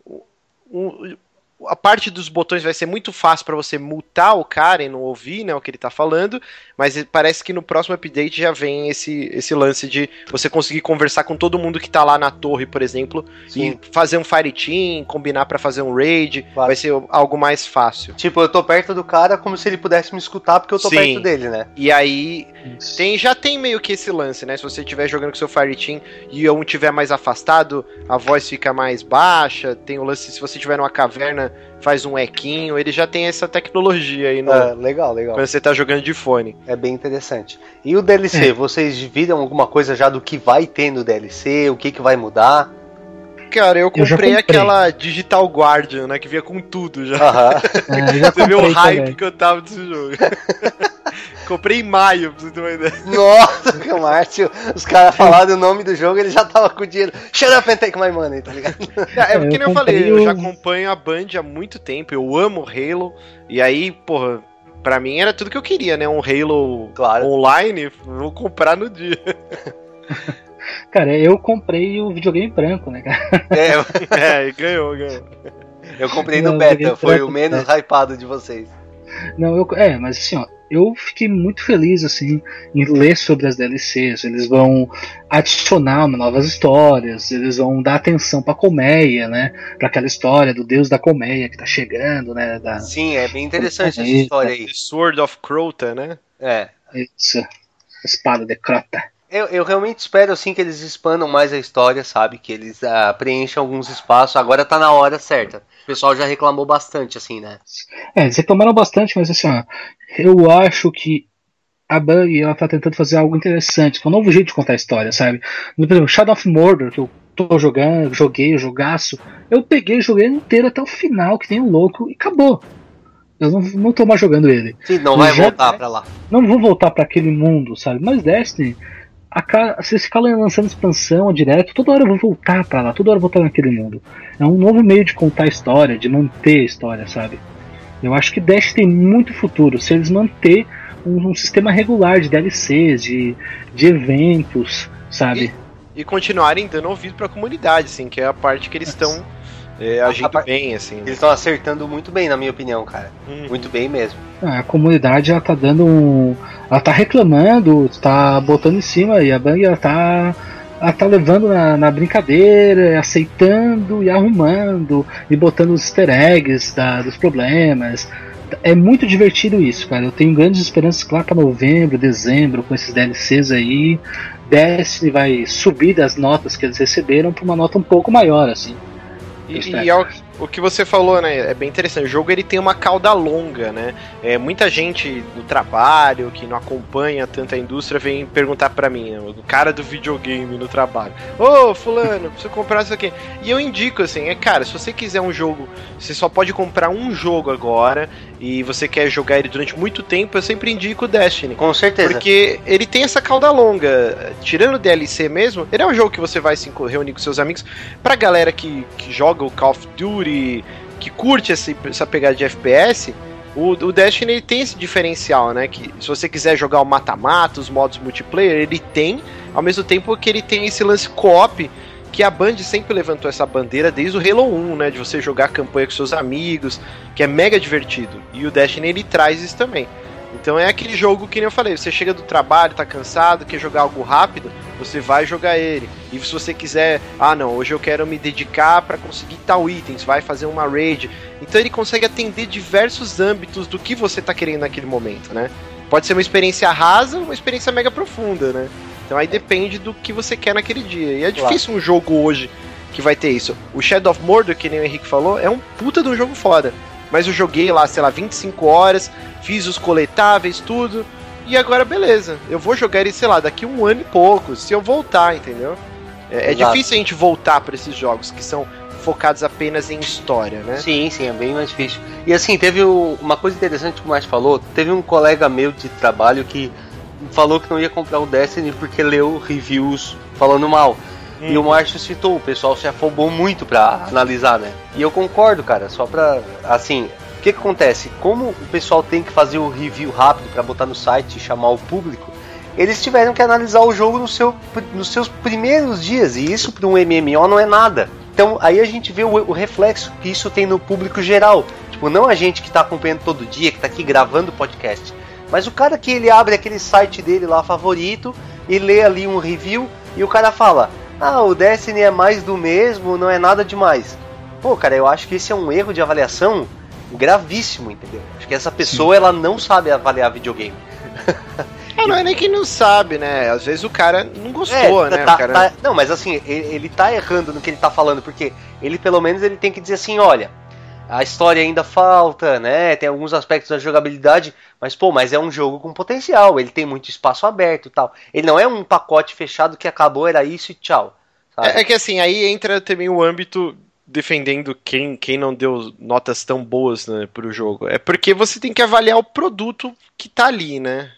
um a parte dos botões vai ser muito fácil para você mutar o cara e não ouvir, né, o que ele tá falando, mas parece que no próximo update já vem esse, esse lance de você conseguir conversar com todo mundo que tá lá na torre, por exemplo, Sim. e fazer um fireteam, combinar para fazer um raid, claro. Vai ser algo mais fácil. Tipo, eu tô perto do cara como se ele pudesse me escutar porque eu tô Sim. perto dele, né? E aí tem, já tem meio que esse lance, né, se você estiver jogando com seu fireteam e um estiver mais afastado, a voz fica mais baixa, tem o lance, se você estiver numa caverna faz um equinho, ele já tem essa tecnologia aí no, é, legal, legal. Quando você tá jogando de fone. É bem interessante. E o D L C, é. vocês viram alguma coisa já do que vai ter no D L C, o que que vai mudar? Cara, eu comprei, eu comprei. aquela Digital Guardian, né, que vinha com tudo já. Uh-huh. É, já você viu o hype também. Que eu tava desse jogo. Comprei em maio, pra você ter uma ideia. Nossa, que o Márcio, os caras falaram o nome do jogo, ele já tava com o dinheiro. Shut up and take my money, tá ligado? É, é porque nem eu falei, eu já acompanho a Band há muito tempo, eu amo Halo, e aí, porra, pra mim era tudo que eu queria, né? Um Halo claro. online, vou comprar no dia. Cara, eu comprei o videogame branco, né, cara? É, é ganhou, ganhou. Eu comprei no beta, foi o menos hypado de vocês. Não, eu, é, mas assim, ó, eu fiquei muito feliz, assim, em ler sobre as D L Cs. Eles vão adicionar novas histórias, eles vão dar atenção pra colmeia, né? Pra aquela história do deus da colmeia que tá chegando, né? Da... Sim, é bem interessante essa história aí. Sword of Crota, né? É. Isso, espada de Crota. Eu, eu realmente espero, assim, que eles expandam mais a história, sabe? Que eles uh, preencham alguns espaços. Agora tá na hora certa. O pessoal já reclamou bastante, assim, né? É, eles reclamaram bastante, mas assim, ó, eu acho que a Bungie, ela tá tentando fazer algo interessante, que é um novo jeito de contar a história, sabe? Por exemplo, Shadow of Mordor, que eu tô jogando, joguei o jogaço, eu peguei e joguei inteiro até o final, que tem um louco, e acabou. Eu não, não tô mais jogando ele. Sim, não vai já, voltar pra lá. Não vou voltar pra aquele mundo, sabe? Mas Destiny... A, se eles ficarem lançando expansão direto, toda hora eu vou voltar pra lá, toda hora eu vou voltar naquele mundo. É um novo meio de contar a história, de manter a história, sabe? Eu acho que Dash tem muito futuro se eles manter um, um sistema regular de D L Cs, de, de eventos, sabe? E, e continuarem dando ouvido pra comunidade, assim, que é a parte que eles estão é, agindo par... bem, assim. Eles estão acertando muito bem, na minha opinião, cara. Hum. Muito bem mesmo. A comunidade, ela tá dando um... Ela tá reclamando, tá botando em cima, e a Bang, ela tá... Ela tá levando na, na brincadeira, aceitando e arrumando, e botando os easter eggs da, dos problemas. É muito divertido isso, cara. Eu tenho grandes esperanças que lá pra novembro, dezembro, com esses D L Cs aí, Destiny vai subir das notas que eles receberam pra uma nota um pouco maior, assim. E, e, ao, O que você falou, né, é bem interessante. O jogo ele tem uma cauda longa, né? É, muita gente do trabalho, que não acompanha tanto a indústria, vem perguntar pra mim, né, o cara do videogame no trabalho. Ô, fulano, preciso comprar isso aqui. E eu indico, assim, é, cara, se você quiser um jogo, você só pode comprar um jogo agora, e você quer jogar ele durante muito tempo, eu sempre indico o Destiny. Com certeza. Porque ele tem essa cauda longa. Tirando o D L C mesmo, ele é um jogo que você vai se reunir com seus amigos. Pra galera que, que joga o Call of Duty, que curte essa, essa pegada de F P S, o, o Destiny ele tem esse diferencial, né? Que se você quiser jogar o mata-mata, os modos multiplayer, ele tem, ao mesmo tempo que ele tem esse lance co-op, que a Band sempre levantou essa bandeira desde o Halo um, né? De você jogar a campanha com seus amigos, que é mega divertido. E o Destiny ele traz isso também. Então é aquele jogo que nem eu falei, você chega do trabalho, tá cansado, quer jogar algo rápido, você vai jogar ele. E se você quiser, ah não, hoje eu quero me dedicar pra conseguir tal item, você vai fazer uma raid. Então ele consegue atender diversos âmbitos do que você tá querendo naquele momento, né? Pode ser uma experiência rasa ou uma experiência mega profunda, né? Então aí depende do que você quer naquele dia. E é difícil um jogo hoje que vai ter isso. O Shadow of Mordor, que nem o Henrique falou, é um puta de um jogo foda. Mas eu joguei lá, sei lá, vinte e cinco horas, fiz os coletáveis, tudo, e agora beleza. Eu vou jogar ele, sei lá, daqui um ano e pouco, se eu voltar, entendeu? É, é difícil a gente voltar para esses jogos que são focados apenas em história, né? Sim, sim, é bem mais difícil. E assim, teve uma coisa interessante que o Márcio falou, teve um colega meu de trabalho que falou que não ia comprar o Destiny porque leu reviews falando mal. Hum. E o Márcio citou, o pessoal se afobou muito pra analisar, né? E eu concordo, cara, só pra... Assim, o que que acontece? Como o pessoal tem que fazer o review rápido pra botar no site e chamar o público, eles tiveram que analisar o jogo no seu, nos seus primeiros dias, e isso pra um M M O não é nada. Então, aí a gente vê o, o reflexo que isso tem no público geral. Tipo, não a gente que tá acompanhando todo dia, que tá aqui gravando o podcast, mas o cara que ele abre aquele site dele lá favorito e lê ali um review e o cara fala: ah, o Destiny é mais do mesmo, não é nada demais. Pô, cara, eu acho que esse é um erro de avaliação gravíssimo, entendeu? Acho que essa pessoa, sim, ela não sabe avaliar videogame. É, não é nem que não sabe, né? Às vezes o cara não gostou, é, né? Tá, o cara... tá, não, mas assim, ele, ele tá errando no que ele tá falando, porque ele pelo menos ele tem que dizer assim, olha, a história ainda falta, né? Tem alguns aspectos da jogabilidade, mas pô, mas é um jogo com potencial, ele tem muito espaço aberto e tal. Ele não é um pacote fechado que acabou, era isso e tchau. É, é que assim, aí entra também o âmbito defendendo quem, quem não deu notas tão boas, né, pro jogo. É porque você tem que avaliar o produto que tá ali, né?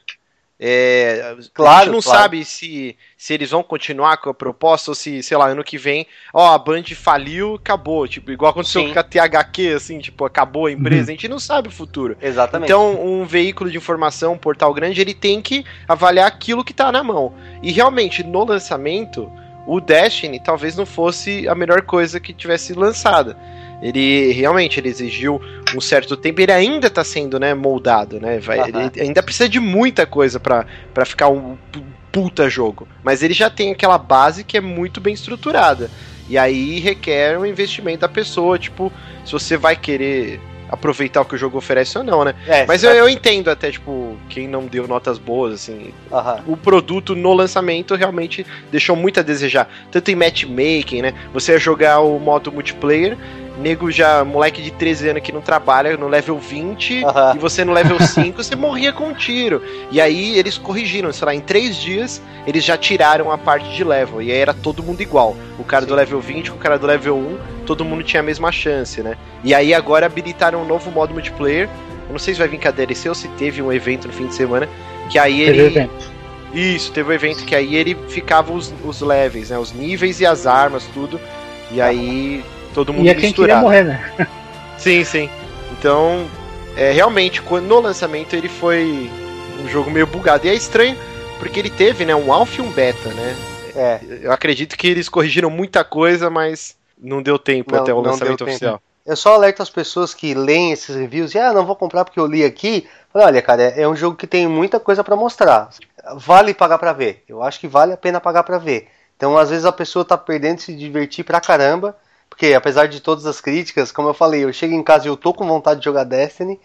É, claro, a gente não claro. sabe se, se eles vão continuar com a proposta ou se, sei lá, ano que vem, ó, a Band faliu, acabou, tipo, igual aconteceu Sim. com a T H Q, assim, tipo, acabou a empresa, uhum. a gente não sabe o futuro. Exatamente. Então, um veículo de informação, um portal grande, ele tem que avaliar aquilo que tá na mão. E realmente, no lançamento, o Destiny talvez não fosse a melhor coisa que tivesse lançada. Ele realmente ele exigiu um certo tempo, ele ainda está sendo, né, moldado, né? Vai, uhum. Ele ainda precisa de muita coisa para ficar um puta jogo. Mas ele já tem aquela base que é muito bem estruturada. E aí requer um investimento da pessoa, tipo, se você vai querer aproveitar o que o jogo oferece ou não, né? É, Mas eu, eu entendo até, tipo, quem não deu notas boas, assim. Uhum. O produto no lançamento realmente deixou muito a desejar. Tanto em matchmaking, né? Você ia jogar o modo multiplayer, nego já, moleque de treze anos que não trabalha, no level vinte, uhum. e você no level cinco, você morria com um tiro. E aí eles corrigiram, sei lá, em três dias, eles já tiraram a parte de level, e aí era todo mundo igual. O cara Sim. do level vinte com o cara do level um, todo mundo tinha a mesma chance, né? E aí agora habilitaram um novo modo multiplayer, eu não sei se vai vir com a D L C ou se teve um evento no fim de semana, que aí ele... Teve evento. Isso, teve um evento que aí ele ficava os, os levels, né? Os níveis e as armas, tudo, e aí... todo mundo e é quem queria morrer, né? Sim, sim. Então, é, realmente, quando, no lançamento ele foi um jogo meio bugado. E é estranho, porque ele teve, né, um alpha e um beta, né? É. Eu acredito que eles corrigiram muita coisa, mas não deu tempo não, até o lançamento oficial. Eu só alerto as pessoas que leem esses reviews e, ah, não vou comprar porque eu li aqui. Olha, cara, é, é um jogo que tem muita coisa pra mostrar. Vale pagar pra ver. Eu acho que vale a pena pagar pra ver. Então, às vezes a pessoa tá perdendo de se divertir pra caramba. Porque apesar de todas as críticas, como eu falei, eu chego em casa e eu tô com vontade de jogar Destiny,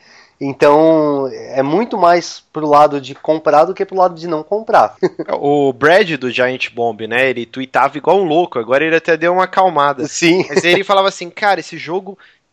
então é muito mais pro lado de comprar do que pro lado de não comprar. O Brad do Giant Bomb, né, ele tweetava igual um louco, agora ele até deu uma acalmada. Sim. Mas ele falava assim, cara, esse jogo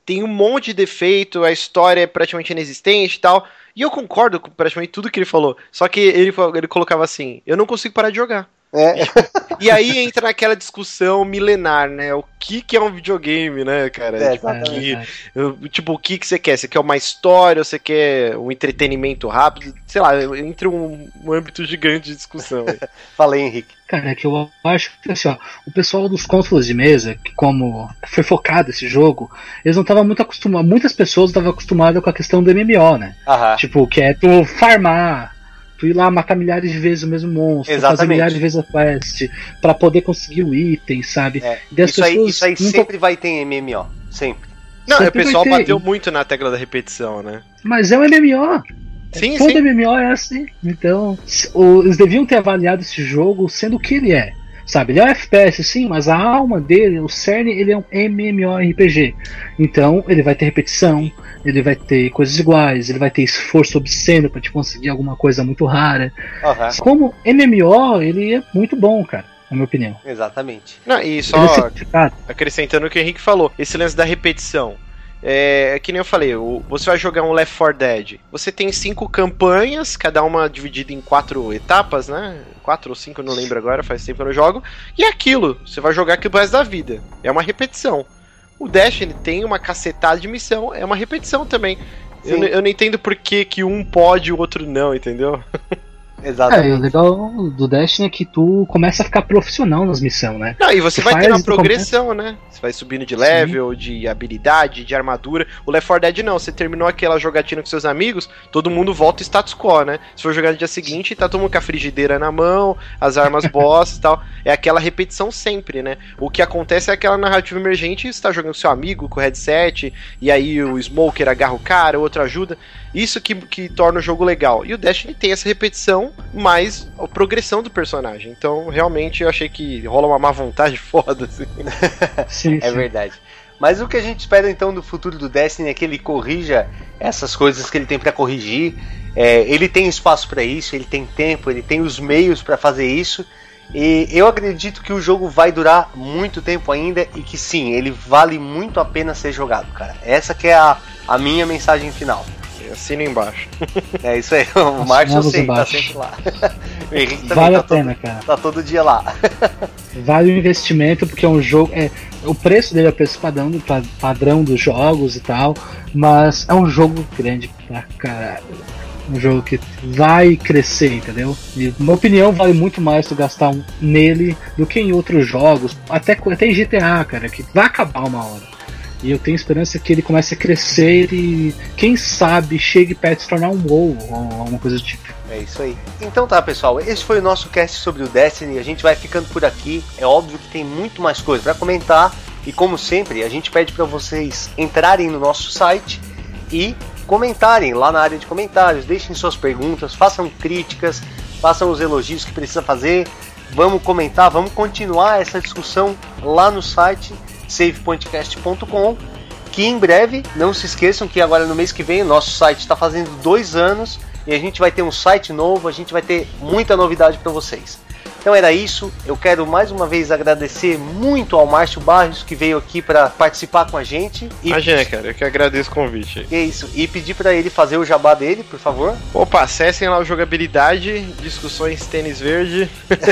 tem um monte de defeito, a história é praticamente inexistente e tal. E eu concordo com praticamente tudo que ele falou. Só que ele, ele colocava assim, eu não consigo parar de jogar. É. E aí entra naquela discussão milenar, né? O que que é um videogame, né, cara? É, tipo, que, tipo, o que que você quer? Você quer uma história ou você quer um entretenimento rápido? Sei lá, entra um, um âmbito gigante de discussão. Fala aí, Henrique. Cara, é que eu acho que assim, ó, o pessoal dos consoles de mesa, que como foi focado esse jogo, eles não estavam muito acostumados, muitas pessoas estavam acostumadas com a questão do M M O, né? Aham. Tipo, que é tu farmar, tu ir lá matar milhares de vezes o mesmo monstro, Exatamente. fazer milhares de vezes a quest, pra poder conseguir o item, sabe? É. E as Isso aí, pessoas isso aí não sempre vai ter em M M O. Sempre. Não, o Sempre vai pessoal ter. bateu muito na tecla da repetição, né? Mas é um M M O. Sim, Todo sim. M M O é assim. Então, s- o- eles deviam ter avaliado esse jogo sendo o que ele é. Sabe, ele é um F P S sim, mas a alma dele, o cerne, ele é um MMORPG. Então, ele vai ter repetição, ele vai ter coisas iguais, ele vai ter esforço obsceno pra te conseguir alguma coisa muito rara. Aham. Como M M O, ele é muito bom, cara, na minha opinião. Exatamente. Não, e Ele é só simplificado. acrescentando o que o Henrique falou, esse lance da repetição. É, é que nem eu falei, o- você vai jogar um Left four Dead. Você tem cinco campanhas, cada uma dividida em quatro etapas, né? Quatro ou cinco, eu não lembro agora, faz tempo que eu não jogo. E é aquilo, você vai jogar aquilo pro resto da vida. É uma repetição. O Destiny tem uma cacetada de missão, é uma repetição também. Eu, Sim. n- eu não entendo por que, que um pode e o outro não, entendeu? É, Exatamente. o legal do Destiny é que tu começa a ficar profissional nas missões, né? Não, e você Tu vai faz ter uma e tu progressão, né? Você vai subindo de level, de habilidade, de armadura. O Left four Dead não, você terminou aquela jogatina com seus amigos, todo mundo volta ao status quo, né? Se for jogar no dia seguinte, tá todo mundo com a frigideira na mão, as armas boss e tal. É aquela repetição sempre, né? O que acontece é aquela narrativa emergente, você tá jogando com seu amigo, com o headset, e aí o Smoker agarra o cara, o outro ajuda. Isso que, que torna o jogo legal. E o Destiny tem essa repetição, mais a progressão do personagem. Então, realmente, eu achei que rola uma má vontade foda, assim. Sim, É sim. verdade. Mas o que a gente espera então do futuro do Destiny é que ele corrija essas coisas que ele tem pra corrigir. É, ele tem espaço pra isso, ele tem tempo, ele tem os meios pra fazer isso. E eu acredito que o jogo vai durar muito tempo ainda e que sim, ele vale muito a pena ser jogado, cara. Essa que é a, a minha mensagem final. Assina embaixo. É isso aí. O Márcio eu Assinamos sei, tá embaixo. sempre lá. O Henrique também Vale tá a pena, todo, cara. tá todo dia lá. Vale o investimento, porque é um jogo. É, o preço dele é o preço padrão, do, pa- padrão dos jogos e tal, mas é um jogo grande pra caralho. Um jogo que vai crescer, entendeu? E, na minha opinião, vale muito mais tu gastar um- nele do que em outros jogos, até, até em G T A, cara, que vai acabar uma hora. E eu tenho esperança que ele comece a crescer e, quem sabe, chegue perto de se tornar um WoW ou alguma coisa do tipo. É isso aí. Então tá, pessoal, esse foi o nosso cast sobre o Destiny. A gente vai ficando por aqui. É óbvio que tem muito mais coisa pra comentar. E como sempre, a gente pede pra vocês entrarem no nosso site e comentarem lá na área de comentários. Deixem suas perguntas, façam críticas, façam os elogios que precisa fazer. Vamos comentar, vamos continuar essa discussão lá no site save point cast ponto com, que em breve, não se esqueçam que agora no mês que vem o nosso site está fazendo dois anos e a gente vai ter um site novo, a gente vai ter muita novidade para vocês. Então era isso, eu quero mais uma vez agradecer muito ao Márcio Barros que veio aqui para participar com a gente. E Imagina, cara, eu que agradeço o convite. é isso, e pedir para ele fazer o jabá dele, por favor. Opa, acessem lá o Jogabilidade, discussões tênis verde.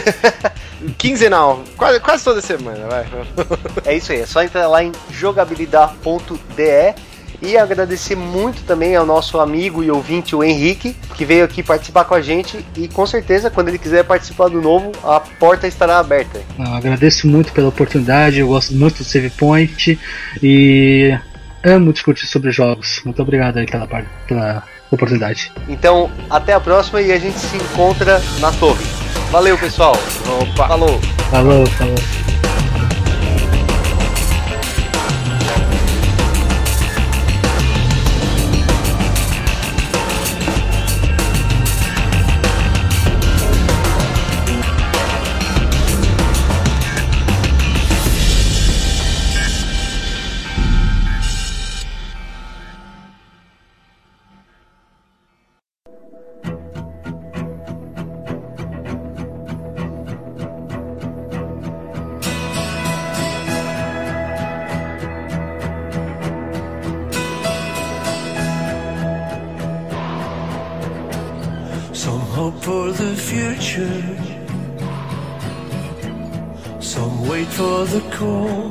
Quinzenal, quase, quase toda semana, vai. É isso aí, é só entrar lá em jogabilidade ponto de e agradecer muito também ao nosso amigo e ouvinte, o Henrique, que veio aqui participar com a gente e com certeza, quando ele quiser participar do novo, a porta estará aberta. Eu agradeço muito pela oportunidade, eu gosto muito do Save Point e amo discutir sobre jogos. Muito obrigado aí pela, par- pela oportunidade. Então, até a próxima e a gente se encontra na torre. Valeu, pessoal. Opa. Falou. Falou, falou. the future. Some wait for the call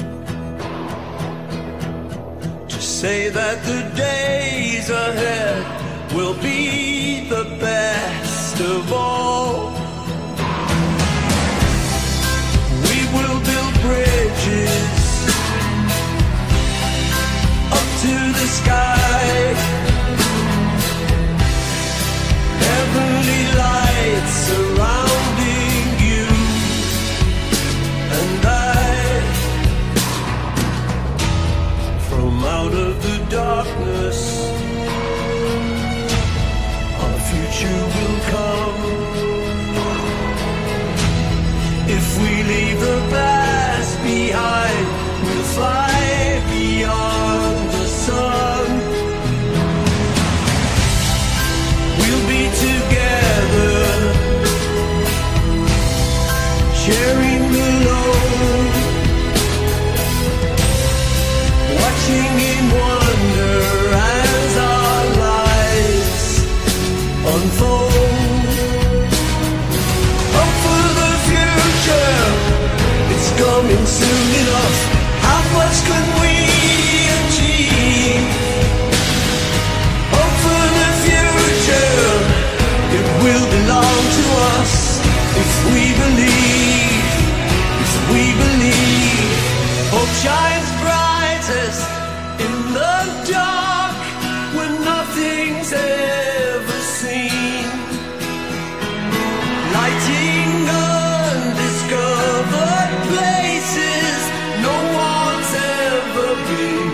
to say that the days ahead will be the best of all. We will build bridges up to the sky, heavenly lights surrounding you and I. From out of the darkness our future will come. If we leave the past behind, we'll fly beyond the sun. We'll be together, sharing the load, watching in wonder as our lives unfold. Hope for the future, it's coming soon enough. How much can we achieve? Hope for the future, it will belong to us if we believe, if we believe. Hope shines brightest in the dark when nothing's ever seen, lighting undiscovered places no one's ever been.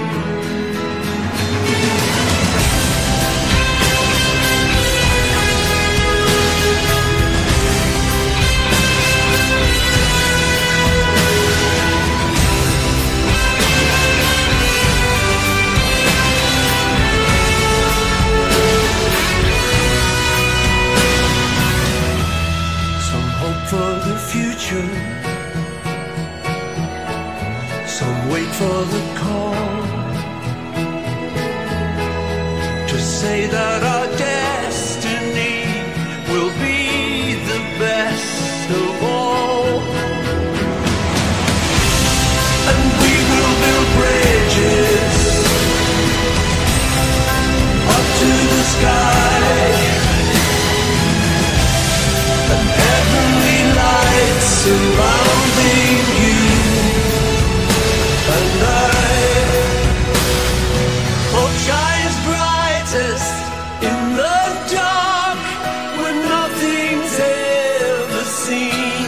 Some hope for the future, some wait for the call to say that our destiny will be the best of all. And we will build bridges up to the sky, and heavenly lights surrounding you and I. Hope shines brightest in the dark when nothing's ever seen,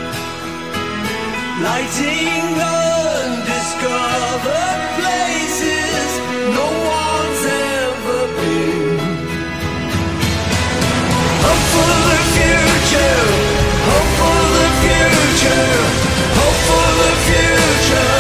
lighting undiscovered places no one's ever been. Hope for the future, hope for the future, hope for the future.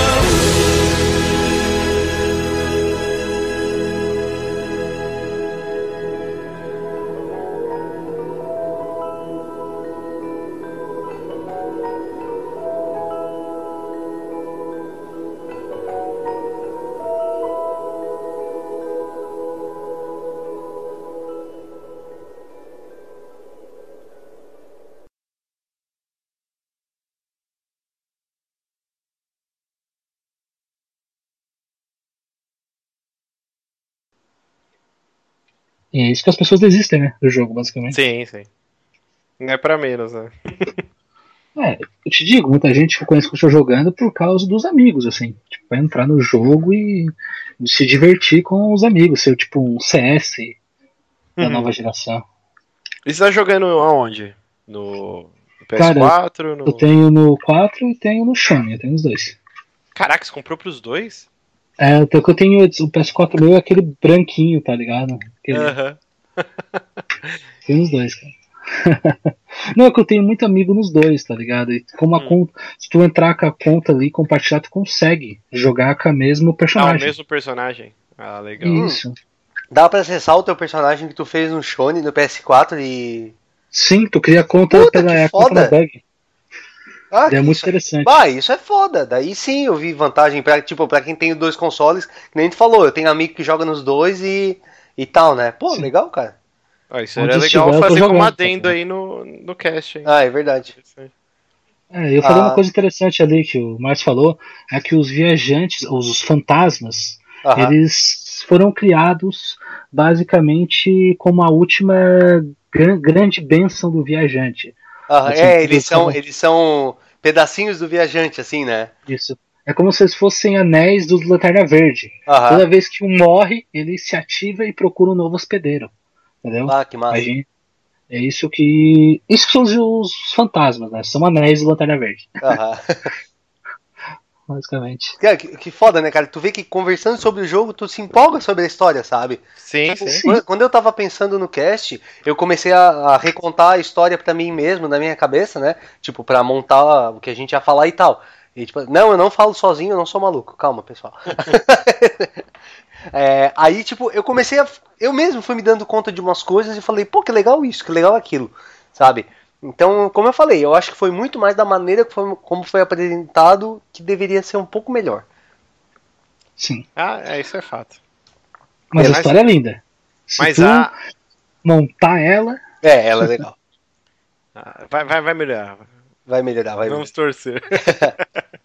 E é isso que as pessoas desistem, né, do jogo, basicamente. Sim, sim. Não é pra menos, né? É, eu te digo, muita gente que eu conheço que eu estou jogando por causa dos amigos, assim. Tipo, vai entrar no jogo e se divertir com os amigos, ser tipo um C S da Uhum. nova geração. E você tá jogando aonde? No P S Cara, quatro? no... Eu tenho no quatro e tenho no Sony, eu tenho os dois. Caraca, você comprou pros dois? É, o que eu tenho, o P S quatro meu é aquele branquinho, tá ligado? Aquele, Aham. Tenho os dois, cara. Não, é que eu tenho muito amigo nos dois, tá ligado? E como a Hum. conta, se tu entrar com a conta ali e compartilhar, tu consegue jogar com o mesmo Ah, o personagem. mesmo personagem. Ah, legal. Isso. Dá pra acessar o teu personagem que tu fez no Shone, no P S quatro e... Sim, tu cria a conta Puta, pela que é a conta foda. na bug. Ah, É muito isso interessante. Bah, isso é foda. Daí sim eu vi vantagem pra, tipo, pra quem tem dois consoles, que nem tu falou, eu tenho amigo que joga nos dois e, e tal, né? Pô, Sim. legal, cara. Ah, isso Onde era estiver, legal eu tô fazer como jogando, adendo tá? aí no, no cast, hein? Ah, é verdade. É, eu falei Ah. uma coisa interessante ali que o Márcio falou, é que os viajantes, os fantasmas, Aham. eles foram criados basicamente como a última gran- grande bênção do viajante. Aham. Assim, É, como- eles são, como- eles são pedacinhos do viajante, assim, né? isso. É como se eles fossem anéis do Lanterna Verde. Aham. Toda vez que um morre, ele se ativa e procura um novo hospedeiro. Entendeu? Ah, que A massa. gente, é isso que. Isso que são os, os fantasmas, né? São anéis do Lanterna Verde, Aham. basicamente. Cara, que, que foda, né, cara? Tu vê que conversando sobre o jogo, tu se empolga sobre a história, sabe? Sim, Tipo, sim. quando- quando eu tava pensando no cast, eu comecei a, a recontar a história pra mim mesmo, na minha cabeça, né? Tipo, pra montar o que a gente ia falar e tal. E tipo, não, eu não falo sozinho, eu não sou maluco. Calma, pessoal. É, aí, tipo, eu comecei a. Eu mesmo fui me dando conta de umas coisas e falei, pô, que legal isso, que legal aquilo, sabe? Então, como eu falei, eu acho que foi muito mais da maneira que foi- como foi apresentado que deveria ser um pouco melhor. Sim. Ah, é, isso é fato. Mas a Mas- história é linda. Se Mas tu a. montar ela, É, ela é legal. a- Vai, vai, vai melhorar. Vai melhorar, vai Vamos melhorar. torcer.